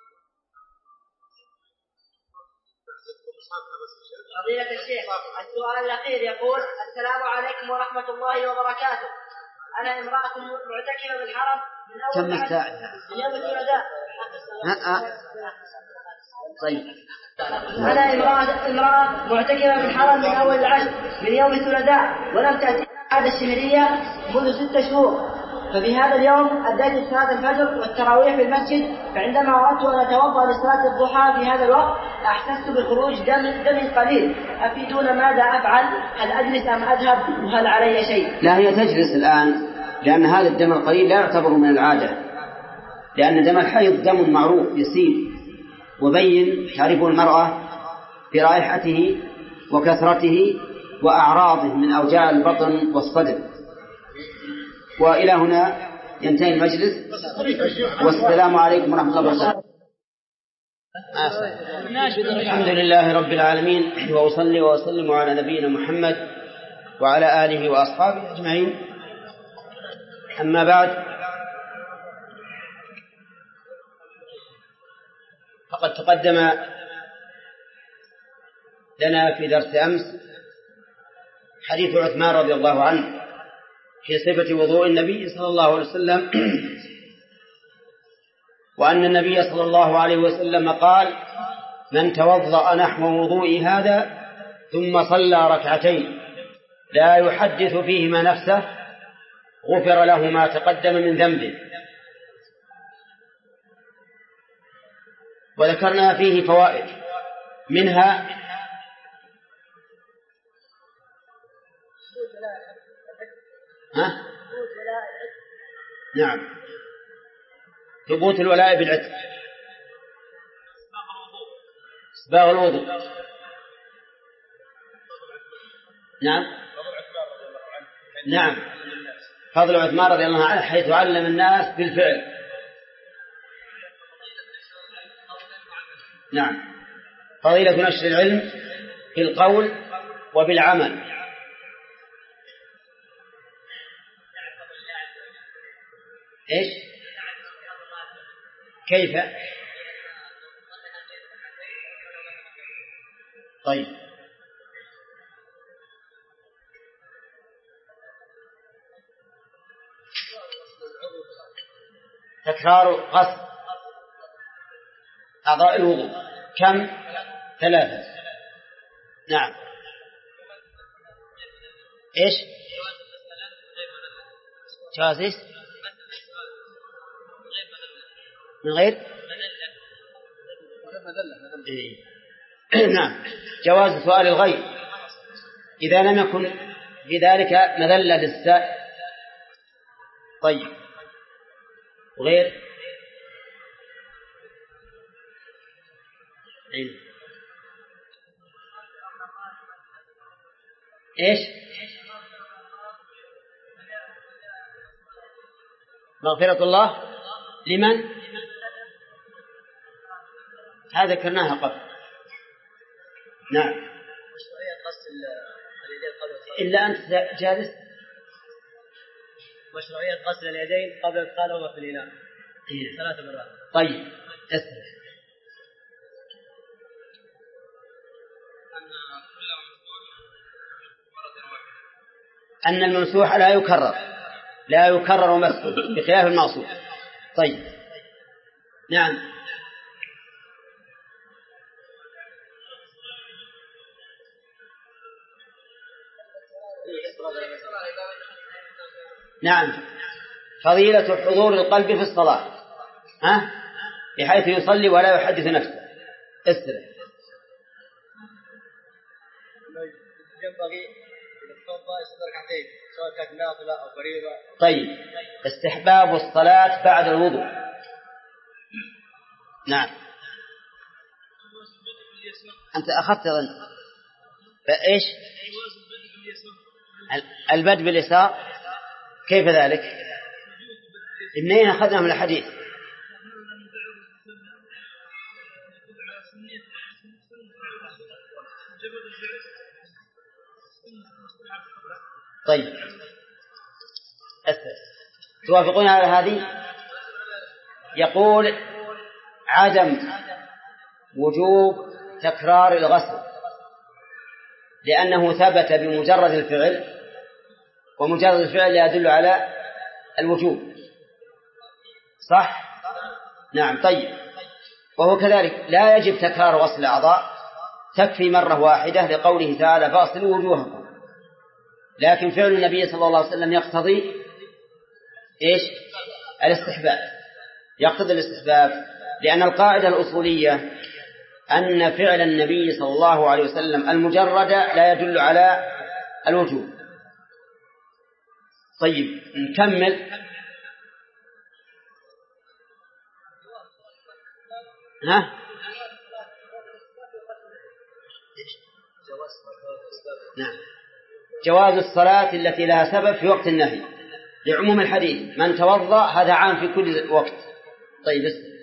فضيلة الشيخ، السؤال الأخير يقول: السلام عليكم ورحمة الله وبركاته. أنا امرأة معتكفة بالحرم من أول كم الساعة؟ من يوم الثلاثاء. طيب. أنا امرأة امرأة معتكفة بالحرم من أول العشر من يوم الثلاثاء، ولم تأتي العادة الشهرية منذ ستة شهور. ففي هذا اليوم أديت صلاة الفجر والتراويح في المسجد، فعندما أردت أن أتوضأ لصلاة الضحى في هذا الوقت أحسست بخروج دم دم قليل. أفيدون ماذا أفعل؟ هل أجلس أم أذهب؟ وهل علي شيء؟ لا، هي تجلس الآن، لأن هذا الدم القليل لا يعتبر من العادة، لأن دم الحيض دم معروف يسير وبين تعرفه المرأة برائحته وكثرته وأعراضه من أوجاع البطن والصدر. وإلى هنا ينتهي المجلس، والسلام عليكم ورحمة الله وبركاته. الحمد لله رب العالمين، وأصلي وأسلم على نبينا محمد وعلى آله وأصحابه أجمعين. أما بعد، فقد تقدم لنا في درس أمس حديث عثمان رضي الله عنه في صفة وضوء النبي صلى الله عليه وسلم، وأن النبي صلى الله عليه وسلم قال: من توضأ نحو وضوء هذا ثم صلى ركعتين لا يحدث فيهما نفسه غفر له ما تقدم من ذنبه. وذكرنا فيه فوائد، منها ها؟ نعم، ثبوت الولاء بالعتق، إسباغ الوضوء. نعم نعم فضل عثمان رضي الله عنه حيث علم الناس بالفعل. نعم، فضيلة نشر العلم بالقول وبالعمل. إيش؟ كيف؟ طيب، تكرار غسل أعضاء الوضوء كم؟ ثلاثة. نعم، إيش جواز إيش من غير إيه. نعم جواز سؤال الغير إذا لم يكن في ذلك مذلة للسائل. طيب وغير إيه. إيش مغفرة الله لمن هذا ذكرناها قبل. نعم إلا أنت جالس مشروعية غسل اليدين قبل إدخالهما في الإناء ثلاث مرات. طيب أسرع. أن الممسوح لا يكرر لا يكرر مسح بخلاف المعصوم. طيب نعم نعم فضيلة حضور القلب في الصلاة ها بحيث يصلي ولا يحدث نفسه. استرح. ينبغي ركعتين سواء كانت نافلة أو فريضة. طيب استحباب الصلاة بعد الوضوء. نعم أنت أخذت ظن فإيش البدء باليسار كيف ذلك؟ منين أخذنا من الحديث؟ طيب أسف. توافقون على هذه؟ يقول عدم وجوب تكرار الغسل لأنه ثبت بمجرد الفعل ومجرد الفعل يدل على الوجوب صح؟ نعم. طيب وهو كذلك لا يجب تكرار غسل الأعضاء تكفي مرة واحدة لقوله تعالى فاغسلوا وجوهكم. لكن فعل النبي صلى الله عليه وسلم يقتضي إيش الاستحباب يقتضي الاستحباب لأن القاعدة الأصولية أن فعل النبي صلى الله عليه وسلم المجرد لا يدل على الوجوب. طيب نكمل. ها نعم جواز الصلاة التي لها سبب في وقت النهي لعموم الحديث من توضأ هذا عام في كل وقت. طيب بس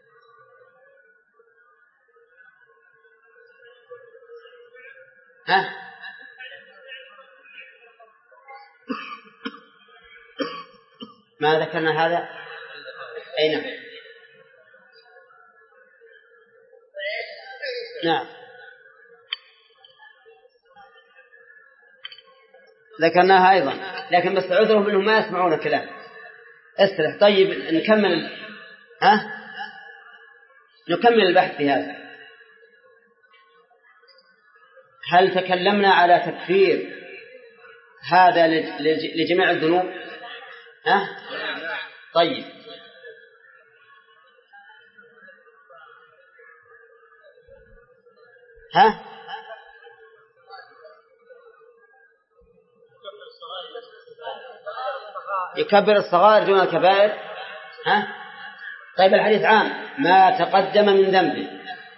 ها ما ذكرنا هذا أين نعم ذكرناها أيضا لكن بس عذرهم أنهم ما يسمعون الكلام. استرح. طيب نكمل ها نكمل البحث في هذا. هل تكلمنا على تكفير هذا لجميع الذنوب؟ ها طيب ها يكبر الصغائر دون الكبائر. ها طيب الحديث عام ما تقدم من ذنبه.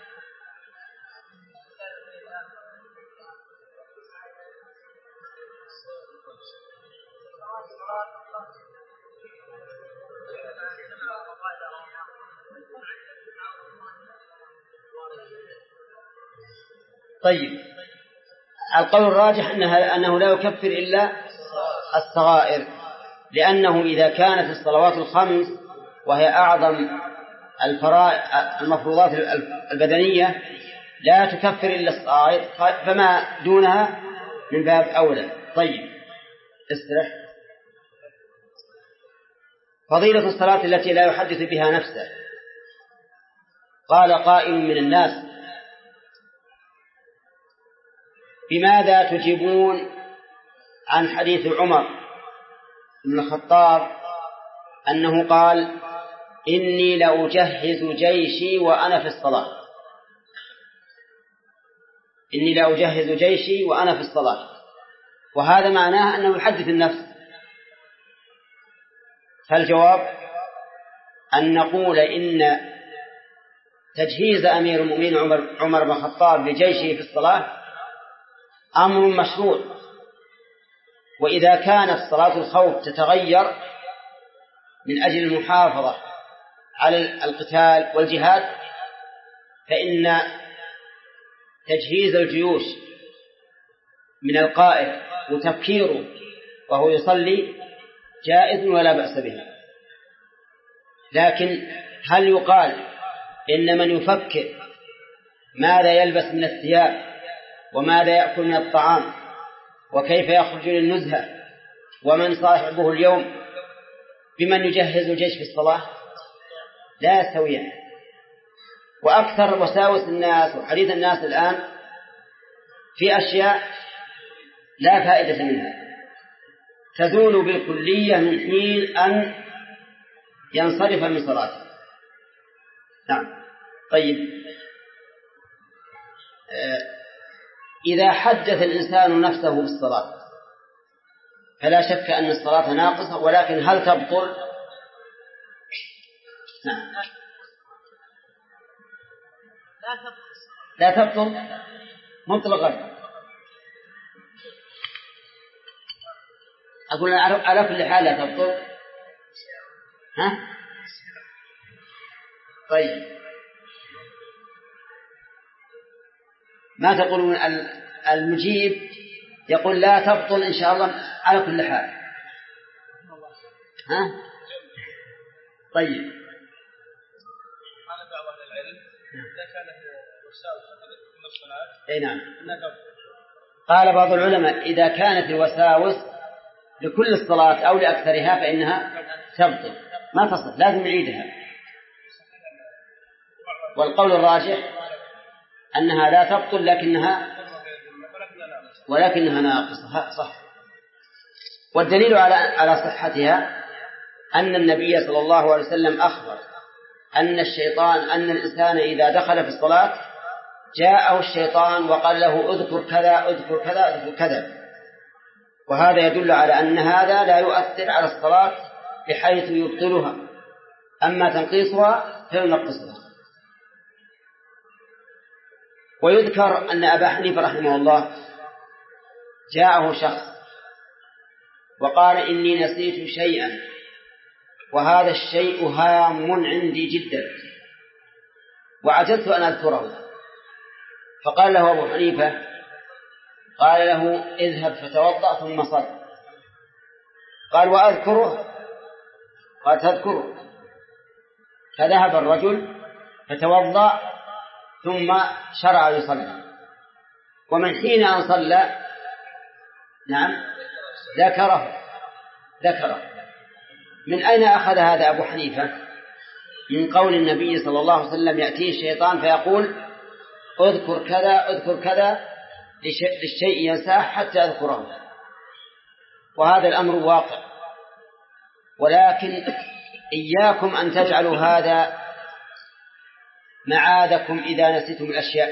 طيب القول الراجح أنه, أنه لا يكفر إلا الصغائر لأنه إذا كانت الصلوات الخمس وهي أعظم الفرائض المفروضات البدنية لا تكفر إلا الصغائر فما دونها من باب أولى. طيب استرح. فضيلة الصلاة التي لا يحدث بها نفسه. قال قائل من الناس بماذا تجيبون عن حديث عمر بن الخطاب أنه قال: إني لأجهز جيشي وأنا في الصلاة إني لأجهز جيشي وأنا في الصلاة وهذا معناه أنه يحدث النفس. فالجواب أن نقول إن تجهيز أمير المؤمنين عمر, عمر بن الخطاب لجيشه في الصلاة أمر مشروع، وإذا كانت صلاة الخوف تتغير من أجل المحافظة على القتال والجهاد فإن تجهيز الجيوش من القائد وتفكيره وهو يصلي جائز ولا بأس به. لكن هل يقال إن من يفكر ماذا يلبس من الثياب وماذا يأكل من الطعام وكيف يخرج للنزهة ومن صاحبه اليوم بمن يجهز الجيش في الصلاة؟ لا يستويان. وأكثر وساوس الناس وحديث الناس الآن في أشياء لا فائدة منها تزول بالكلية من حين أن ينصرف من صلاته. نعم. طيب، إذا حدث الإنسان نفسه بالصلاة فلا شك أن الصلاة ناقصة، ولكن هل تبطل؟ نعم. لا تبطل مطلقا. أقول على كل حال لا تبطل. ها؟ طيب، ما تقولون؟ المجيب يقول لا تبطل إن شاء الله على كل حال. ها؟ طيب، قال بعض أهل العلم إذا كانت الوساوس في الصلاة أي نعم. قال بعض العلماء إذا كانت الوساوس لكل الصلاة أو لأكثرها فإنها تبطل ما تصل، لازم نعيدها. والقول الراجح أنها لا تبطل لكنها ولكنها ناقصة. صح. والدليل على على صحتها أن النبي صلى الله عليه وسلم أخبر أن الشيطان أن الإنسان إذا دخل في الصلاة جاءه الشيطان وقال له اذكر كذا اذكر كذا اذكر كذا، وهذا يدل على أن هذا لا يؤثر على الصلاة بحيث يبطلها، أما تنقيصها فينقصها. ويذكر أن أبا حنيفة رحمه الله جاءه شخص وقال إني نسيت شيئا وهذا الشيء هام عندي جدا وعجزت أن أذكره، فقال له أبو حنيفة قال له اذهب فتوضأ ثم صل. قال وأذكره؟ قال تذكره. فذهب الرجل فتوضأ ثم شرع يصلي، ومن حين أن صلى نعم ذكره ذكره من أين أخذ هذا أبو حنيفة؟ من قول النبي صلى الله عليه وسلم يأتيه الشيطان فيقول اذكر كذا اذكر كذا للشيء ينساه حتى أذكره، وهذا الأمر واقع. ولكن إياكم أن تجعلوا هذا معاذكم إذا نسيتم الأشياء،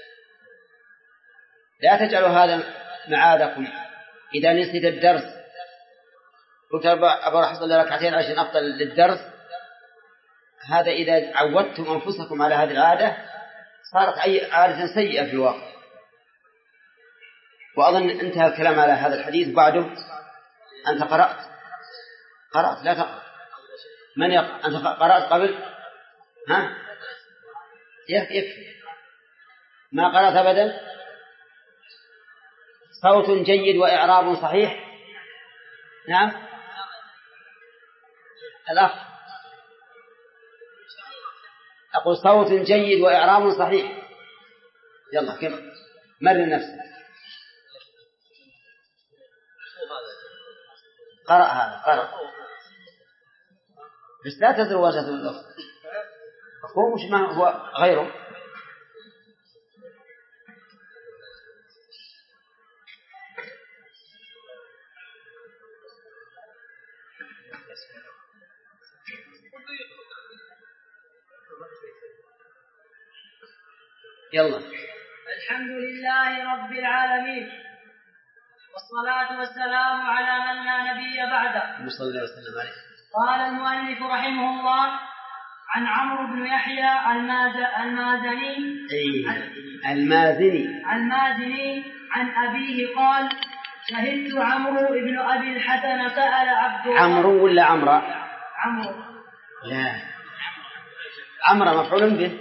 لا تجعلوا هذا معاذكم إذا نسيت الدرس. قلت أبا راح أصلي ركعتين عشان أفضل للدرس، هذا إذا عودتم أنفسكم على هذه العادة صارت عادة سيئة في الواقع. وأظن انتهى الكلام على هذا الحديث. بعده أنت قرأت قرأت لا تقرأ. من يقرأ؟ أنت قرأت قبل؟ ها؟ يكفي ما قرأت أبدا. صوت جيد وإعراب صحيح. نعم الأخ أقول صوت جيد وإعراب صحيح. يلا كيف مر نفسك. قرأ هذا قرأ بس لا تدر وجهة الأخ أخوه مش ما هو غيره. يلا. الحمد لله رب العالمين، والصلاة والسلام على من لا نبي بعده. صلى الله وسلم عليه. قال المؤلف رحمه الله: عن عمرو بن يحيى المازني المازني المازني عن أبيه قال: شهدت عمرو بن أبي الحسن سأل عبد الله. عمرو ولا عمرو؟ عمرو. لا، عمرو مفعول به.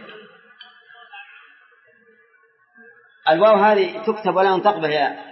الواو هذه تكتب ولا ينطق بها.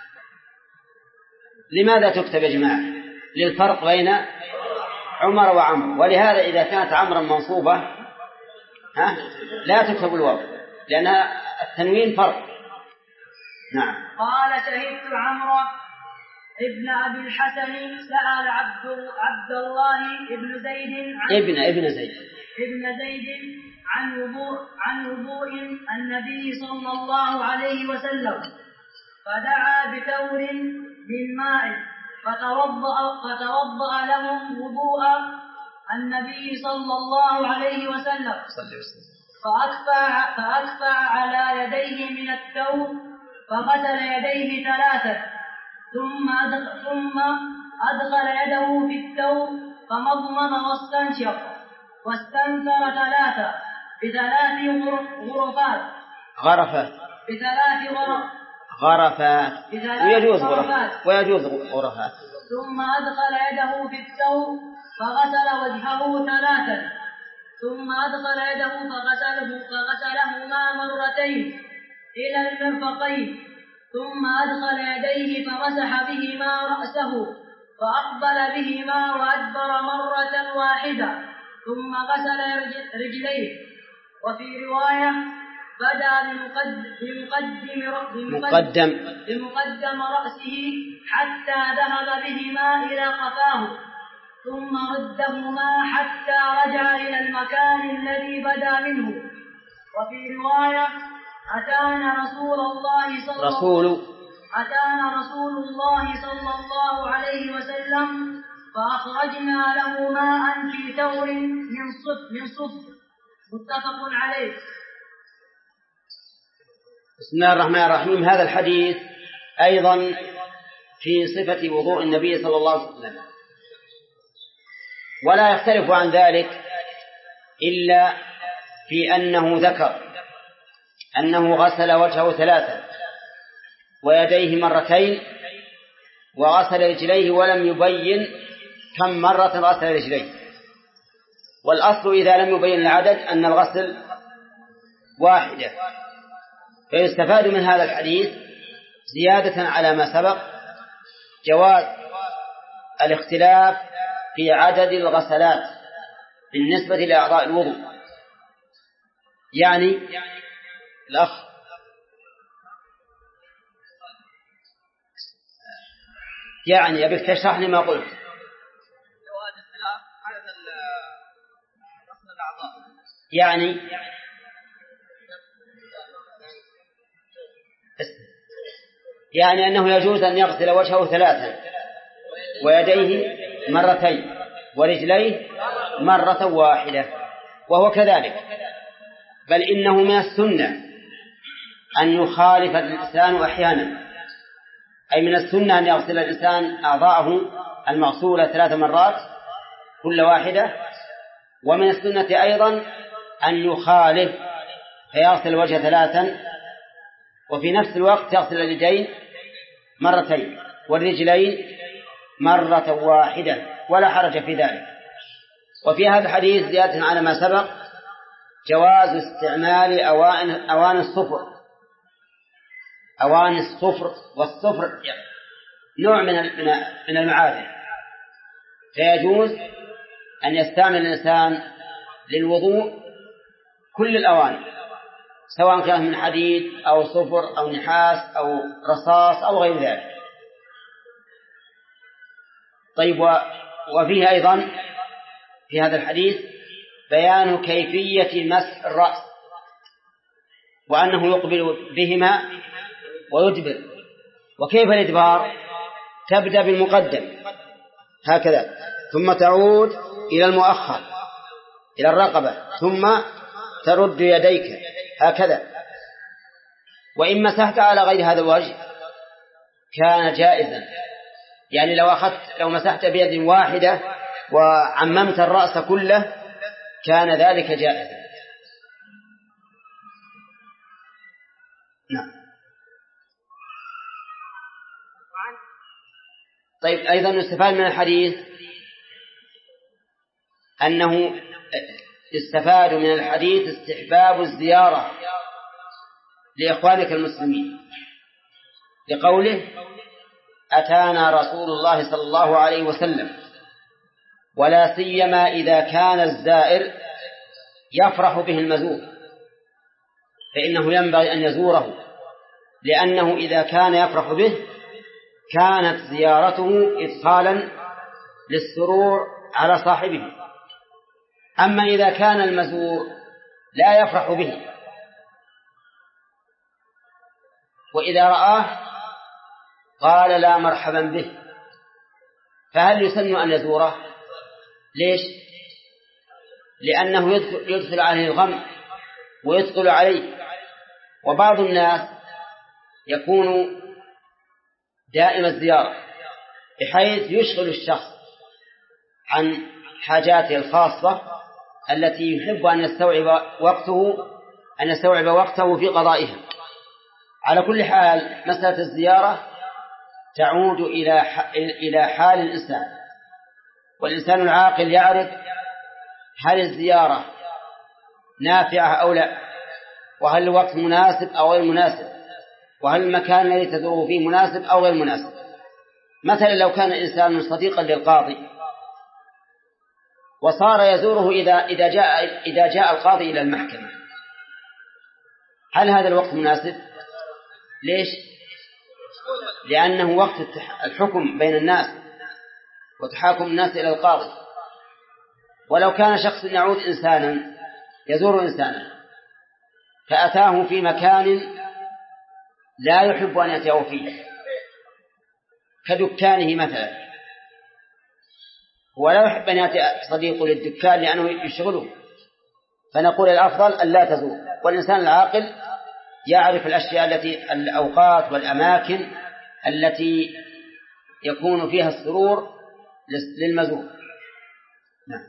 لماذا تكتب يا جماعة؟ للفرق بين عمر وعمرو، ولهذا إذا كانت عمرا منصوبة ها لا تكتب الواو لأن التنوين فرق. نعم. قال: شهدت عمرو ابن أبي الحسن سأل عبد عبد الله ابن زيد عن ابن ابن زيد ابن زيد عن وضوء عن وضوء النبي صلى الله عليه وسلم، فدعا بثور من ماء فتوضأ فتوضأ لهم وضوء النبي صلى الله عليه وسلم، فأكفى فأكفى على يديه من الثور فغسل يديه ثلاثا، ثم أدخل, ثم أدخل يده في الثور فمضمض واستنشق واستنثر ثلاثا بثلاث غرفات غرفات بثلاث غرفات غرفات ويجوز غرفات ويجوز غرفات ثم أدخل يده في الثور فغسل وجهه ثلاثا، ثم أدخل يده فغسله فغسلهما مرتين إلى المرفقين، ثم أدخل يديه فمسح بهما رأسه فأقبل بهما وأدبر مرة واحدة، ثم غسل رجليه. وفي رواية: بدأ بمقدم مقدم بمقدم رأسه حتى ذهب بهما إلى قفاه، ثم ردهما حتى رجع إلى المكان الذي بدأ منه. وفي رواية: أتانا رسول الله صلى رسول أتانا رسول الله صلى الله عليه وسلم فأخرجنا له ماء في ثور من صف من صف متفق عليه. بسم الله الرحمن الرحيم. هذا الحديث أيضا في صفة وضوء النبي صلى الله عليه وسلم، ولا يختلف عن ذلك إلا في أنه ذكر أنه غسل وجهه ثلاثا ويديه مرتين وغسل رجليه، ولم يبين كم مرة غسل رجليه. والأصل إذا لم يبين العدد أن الغسل واحدة. فيستفاد من هذا الحديث زيادة على ما سبق جواز الاختلاف في عدد الغسلات بالنسبة لأعضاء الوضوء. يعني الأخ يعني أبيك تشرح لي ما قلت. يعني يعني أنه يجوز أن يغسل وجهه ثلاثا ويديه مرتين ورجليه مرة واحدة، وهو كذلك، بل إنه من السنة أن يخالف الإنسان أحيانا، أي من السنة أن يغسل الإنسان أعضاءه المغسولة ثلاث مرات كل واحدة، ومن السنة أيضا أن يخالف فيغسل الوجه ثلاثا وفي نفس الوقت يغسل اليدين مرتين والرجلين مرة واحدة، ولا حرج في ذلك. وفي هذا الحديث زيادة على ما سبق جواز استعمال أوان أوان الصفر أوان الصفر والصفر نوع من من المعادن، فيجوز أن يستعمل الإنسان للوضوء كل الأواني، سواء كان من حديد أو صفر أو نحاس أو رصاص أو غير ذلك. طيب، وفيه أيضا في هذا الحديث بيان كيفية مسح الرأس، وأنه يقبل بهما ويدبر. وكيف الإدبار؟ تبدأ بالمقدم هكذا ثم تعود إلى المؤخر إلى الرقبة ثم ترد يديك هكذا. وإن مسحت على غير هذا الوجه كان جائزا، يعني لو أخذت لو مسحت بيد واحدة وعممت الرأس كله كان ذلك جائزا. نعم. طيب أيضا يستفاد من الحديث أنه يستفاد من الحديث استحباب الزيارة لإخوانك المسلمين، لقوله أتانا رسول الله صلى الله عليه وسلم، ولا سيما إذا كان الزائر يفرح به المزور فإنه ينبغي أن يزوره، لأنه إذا كان يفرح به كانت زيارته إدخالا للسرور على صاحبه. أما إذا كان المزور لا يفرح به وإذا رآه قال لا مرحبا به، فهل يسن أن يزوره؟ ليش؟ لأنه يدخل, يدخل عليه الغم ويدخل عليه. وبعض الناس يكون دائم الزيارة بحيث يشغل الشخص عن حاجاته الخاصة التي يحب أن يستوعب وقته أن يستوعب وقته في قضائها. على كل حال مسألة الزيارة تعود إلى إلى حال الإنسان، والإنسان العاقل يعرف هل الزيارة نافعة أو لا، وهل الوقت مناسب أو غير مناسب، وهل المكان الذي تزوره فيه مناسب أو غير مناسب. مثلا لو كان الإنسان صديقا للقاضي وصار يزوره إذا إذا جاء إذا جاء القاضي إلى المحكمة، هل هذا الوقت مناسب؟ ليش؟ لأنه وقت الحكم بين الناس وتحاكم الناس إلى القاضي. ولو كان شخص يعود إنسانا يزور إنسانا فأتاه في مكان لا يحب أن يأتيه فيه كدكانه مثلا، ولا يحب أن يأتي صديقه للدكان لأنه يشغله، فنقول الأفضل أن لا تزور. والإنسان العاقل يعرف الأشياء التي الأوقات والأماكن التي يكون فيها السرور للمزور. نعم.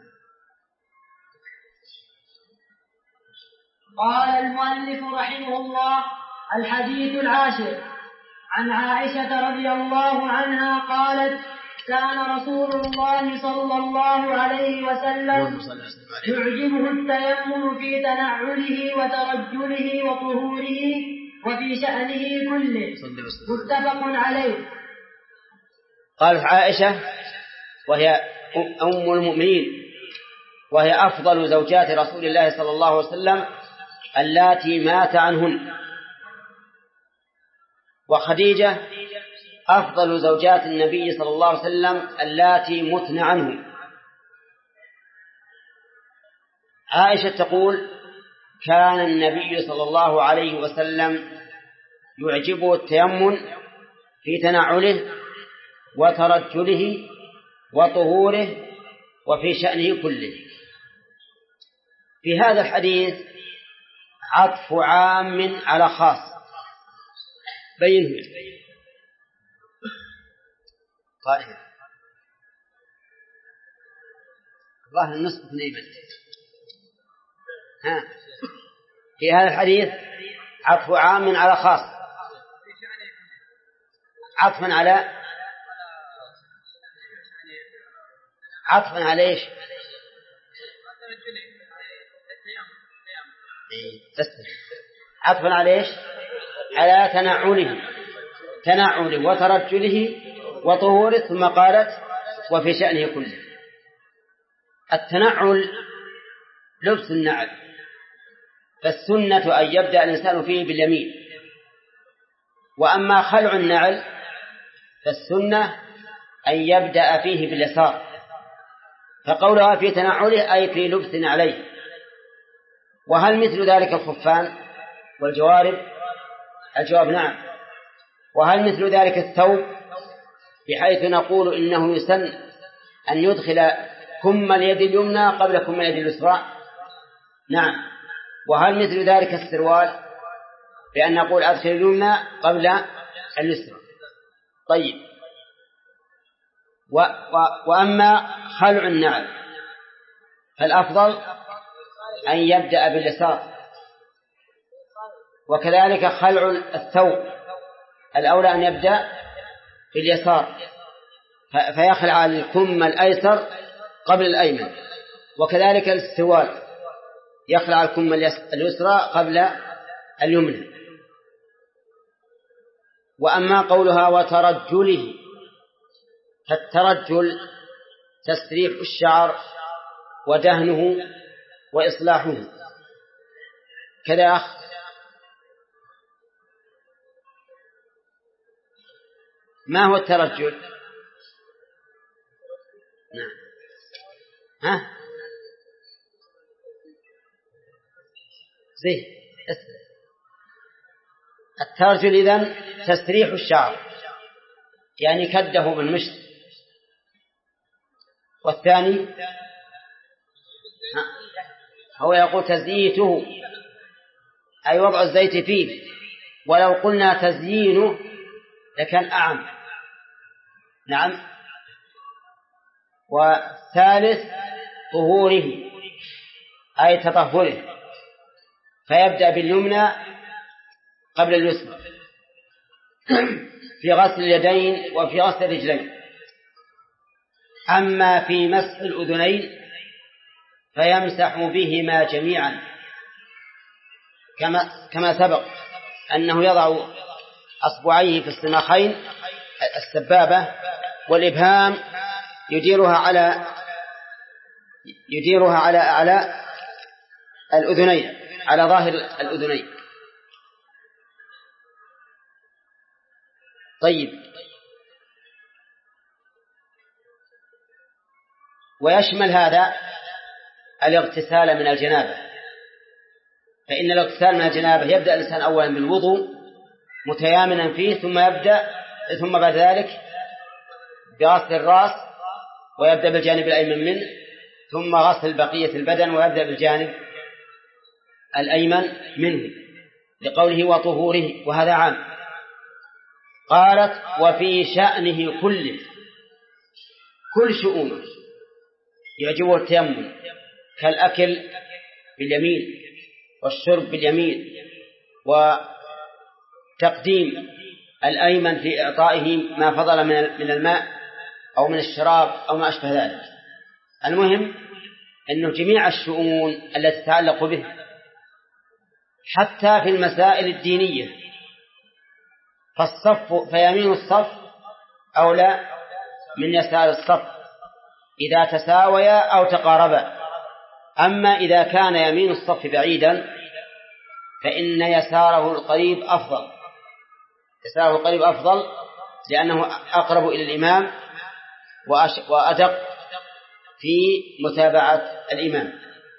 قال المؤلف رحمه الله: الحديث العاشر عن عائشة رضي الله عنها قالت: كان رسول الله صلى الله عليه وسلم يعجبه التيمم في تنعله وترجله وطهوره وفي شأنه كله، متفق عليه. قالت عائشة وهي أم المؤمنين وهي أفضل زوجات رسول الله صلى الله عليه وسلم اللاتي مات عنهن، وخديجة أفضل زوجات النبي صلى الله عليه وسلم اللاتي متن عنه. عائشة تقول: كان النبي صلى الله عليه وسلم يعجبه التيمم في تنعله وترجله وطهوره وفي شأنه كله. في هذا الحديث عطف عام على خاص، بينه. قائل الله النصف نيمة. ها في هذا الحديث عطف عام على خاص، عطفا على عطفا على ايش؟ عطفا على ايش؟ على تنعله تنعله وترجله وطهوره، ثم قالت: وفي شأنه كله. التنعل لبس النعل، فالسنة أن يبدأ الإنسان فيه باليمين، وأما خلع النعل فالسنة أن يبدأ فيه باليسار. فقولها في تنعله أي في لبس نعليه. وهل مثل ذلك الخفان والجوارب؟ الجواب نعم. وهل مثل ذلك الثوب، بحيث نقول إنه يسن أن يدخل كم اليد اليمنى قبل كم اليد اليسرى؟ نعم. وهل مثل ذلك السروال بأن نقول أدخل اليمنى قبل اليسرى؟ طيب. و و وأما خلع النعل فالأفضل أن يبدأ باليسار، وكذلك خلع الثوب الأولى أن يبدأ باليسار فيخلع الكم الأيسر قبل الأيمن، وكذلك السوال يخلع الكم اليسرى قبل اليمنى. وأما قولها وترجله، فالترجل تسريح الشعر ودهنه وإصلاحه كذا يا أخ. ما هو الترجل؟ نعم. ها زي الترجل إذن تسريح الشعر يعني كده بالمشط. والثاني هو يقول تزييته أي وضع الزيت فيه، ولو قلنا تزيينه لكان أعم. نعم. والثالث طهوره أي تطهره، فيبدأ باليمنى قبل اليسرى في غسل اليدين وفي غسل الرجلين. أما في مسح الأذنين فيمسح بهما جميعا كما كما سبق أنه يضع أصبعيه في السماخين السبابة والإبهام يديرها على يديرها على أعلى الأذنين على ظاهر الأذنين. طيب. ويشمل هذا الاغتسال من الجنابة، فإن الاغتسال من الجنابة يبدأ الإنسان أولا بالوضوء متيامنا فيه، ثم يبدأ ثم بعد ذلك بغسل الرأس ويبدأ بالجانب الأيمن منه، ثم غسل بقية البدن ويبدأ بالجانب الأيمن منه لقوله وطهوره، وهذا عام. قالت وفي شأنه كله، كل شؤونه يعجبه التيمم كالأكل باليمين والشرب باليمين وتقديم الأيمن في إعطائه ما فضل من الماء أو من الشراب أو ما أشبه ذلك. المهم أنه جميع الشؤون التي تتعلق به حتى في المسائل الدينية، فالصف فيمين الصف أولى من يسار الصف إذا تساويا أو تقاربا. أما إذا كان يمين الصف بعيدا فإن يساره القريب أفضل، يساره القريب أفضل لأنه أقرب إلى الإمام وأدق في متابعة الإمام.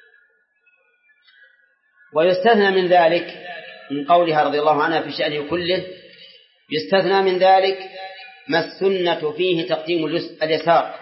ويستثنى من ذلك من قولها رضي الله عنها في شأنه كله، يستثنى من ذلك ما السنة فيه تقديم اليسار،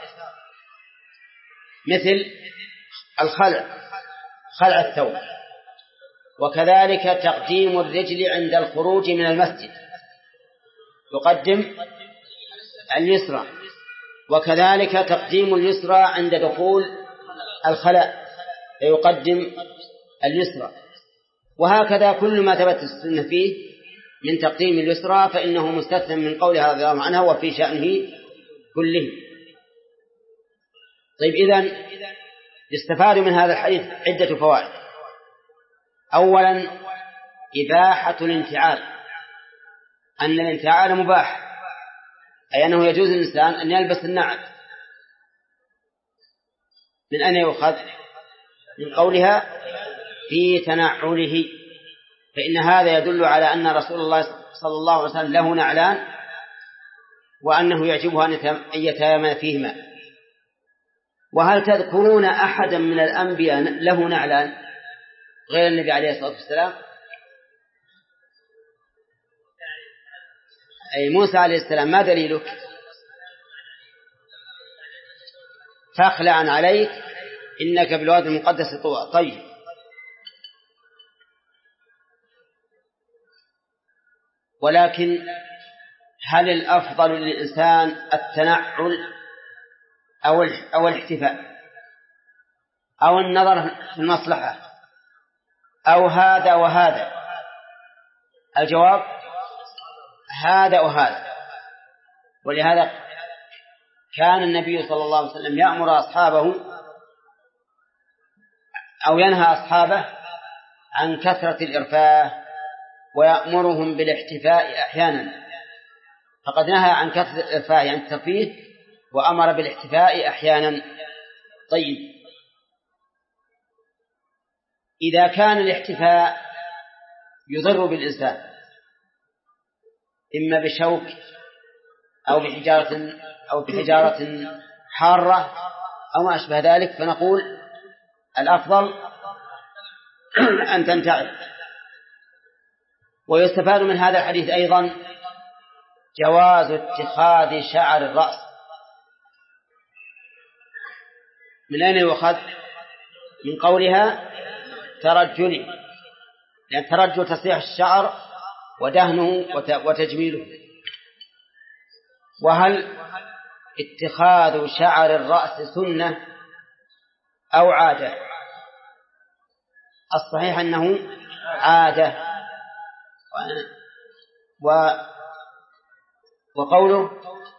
مثل الخلع خلع الثوب، وكذلك تقديم الرجل عند الخروج من المسجد يقدم اليسرى، وكذلك تقديم اليسرى عند دخول الخلاء يقدم اليسرى، وهكذا كل ما ثبت السنة فيه من تقديم اليسرى فإنه مستثنى من قولها رضي الله عنها وفي شأنه كله. طيب، إذن يستفاد من هذا الحديث عدة فوائد. أولا إباحة الانتعال، أن الانتعال مباح، أي أنه يجوز للإنسان أن يلبس النعل. من أين يؤخذ؟ من قولها في تنعله، فإن هذا يدل على أن رسول الله صلى الله عليه وسلم له نعلان وأنه يعجبه أن يتيامن فيهما. وهل تذكرون أحدا من الأنبياء له نعلان غير النبي عليه الصلاة والسلام؟ أي موسى عليه السلام، ما دليلك؟ فاخلع عليك إنك بالوادي المقدس طوى. طيب، ولكن هل الأفضل للإنسان التنعل أو أو الاحتفاء أو النظر في المصلحة أو هذا وهذا؟ الجواب هذا وهذا. ولهذا كان النبي صلى الله عليه وسلم يأمر أصحابه أو ينهى أصحابه عن كثرة الإرفاه ويأمرهم بالاحتفاء أحيانا. فقد نهى عن كثرة الإرفاه عن الترفيه وأمر بالاحتفاء أحيانا. طيب، إذا كان الاحتفاء يضر بالإنسان إما بشوك أو بحجارة أو بحجارة حارة أو ما أشبه ذلك، فنقول الأفضل أن تنتعل. ويستفاد من هذا الحديث أيضا جواز اتخاذ شعر الرأس. من أين يؤخذ؟ من قولها ترجل، لأن ترجل تصريح الشعر ودهنه وتجميله. وهل اتخاذ شعر الرأس سنة أو عادة؟ الصحيح أنه عادة. و وقوله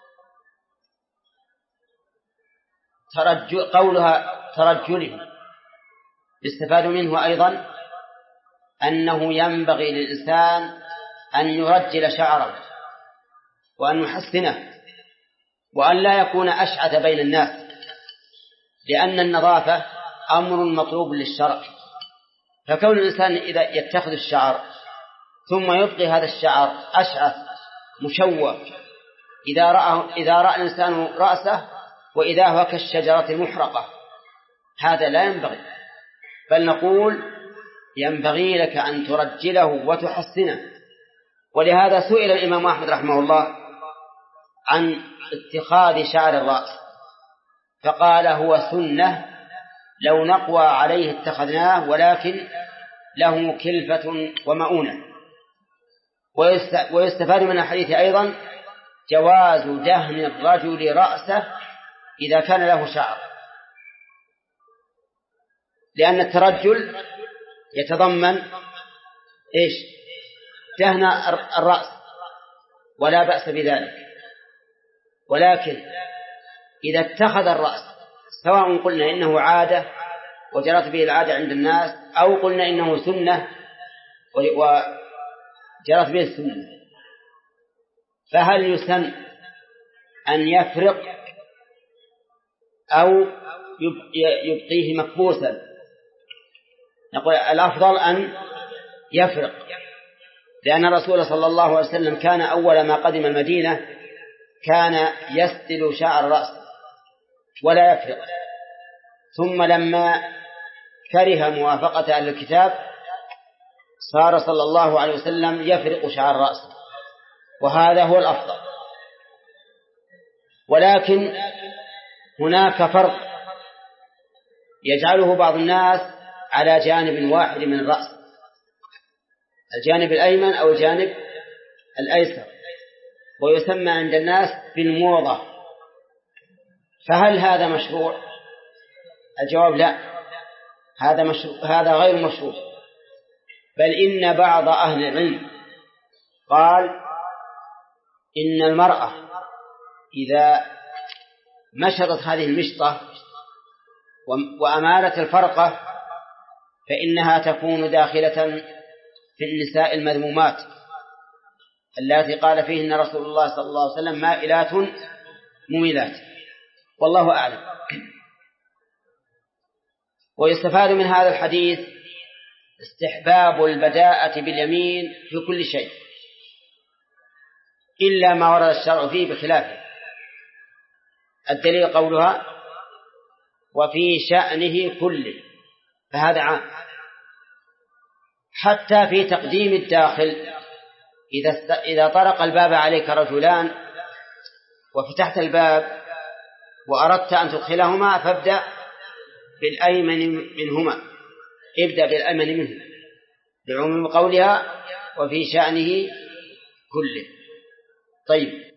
ترجل، قولها ترجله يستفاد منه أيضا أنه ينبغي للإنسان أن يرجل شعره وأن يحسنه وأن لا يكون أشعث بين الناس، لأن النظافة أمر مطلوب للشرع. فكون الإنسان إذا يتخذ الشعر ثم يبقي هذا الشعر أشعث مشوه، إذا رأى, إذا رأى الإنسان رأسه وإذا هو كالشجرة المحرقة، هذا لا ينبغي، بل نقول ينبغي لك أن ترجله وتحسنه. ولهذا سئل الإمام أحمد رحمه الله عن اتخاذ شعر الرأس فقال هو سنة لو نقوى عليه اتخذناه، ولكن له كلفة ومؤونة. ويستفاد من الحديث أيضا جواز دهن الرجل رأسه إذا كان له شعر، لأن الترجل يتضمن إيش؟ دهن الرأس، ولا بأس بذلك. ولكن إذا اتخذ الرأس، سواء قلنا إنه عادة وجرت به العادة عند الناس أو قلنا إنه سنة وجرت به السنة، فهل يسن أن يفرق أو يبقيه مكبوسا؟ نقول الأفضل أن يفرق، لأن الرسول صلى الله عليه وسلم كان أول ما قدم المدينة كان يسدل شعر رأسه ولا يفرق، ثم لما كره موافقة أهل الكتاب صار صلى الله عليه وسلم يفرق شعر رأسه، وهذا هو الأفضل. ولكن هناك فرق يجعله بعض الناس على جانب واحد من الرأس، الجانب الأيمن أو الجانب الأيسر، ويسمى عند الناس بالموضة. فهل هذا مشروع؟ الجواب لا، هذا مشروع، هذا غير مشروع، بل إن بعض أهل العلم قال إن المرأة إذا مشطت هذه المشطة وأمالت الفرقة فإنها تكون داخلة في النساء المذمومات التي قال فيهن رسول الله صلى الله عليه وسلم مائلات مميلات، والله أعلم. ويستفاد من هذا الحديث استحباب البداءة باليمين في كل شيء إلا ما ورد الشرع فيه بخلافه. الدليل قولها وفي شأنه كله، فهذا عام، حتى في تقديم الداخل. إذا إذا طرق الباب عليك رجلان وفتحت الباب وأردت أن تدخلهما فابدأ بالأيمن منهما، ابدأ بالأيمن منه بعموم قولها وفي شأنه كله. طيب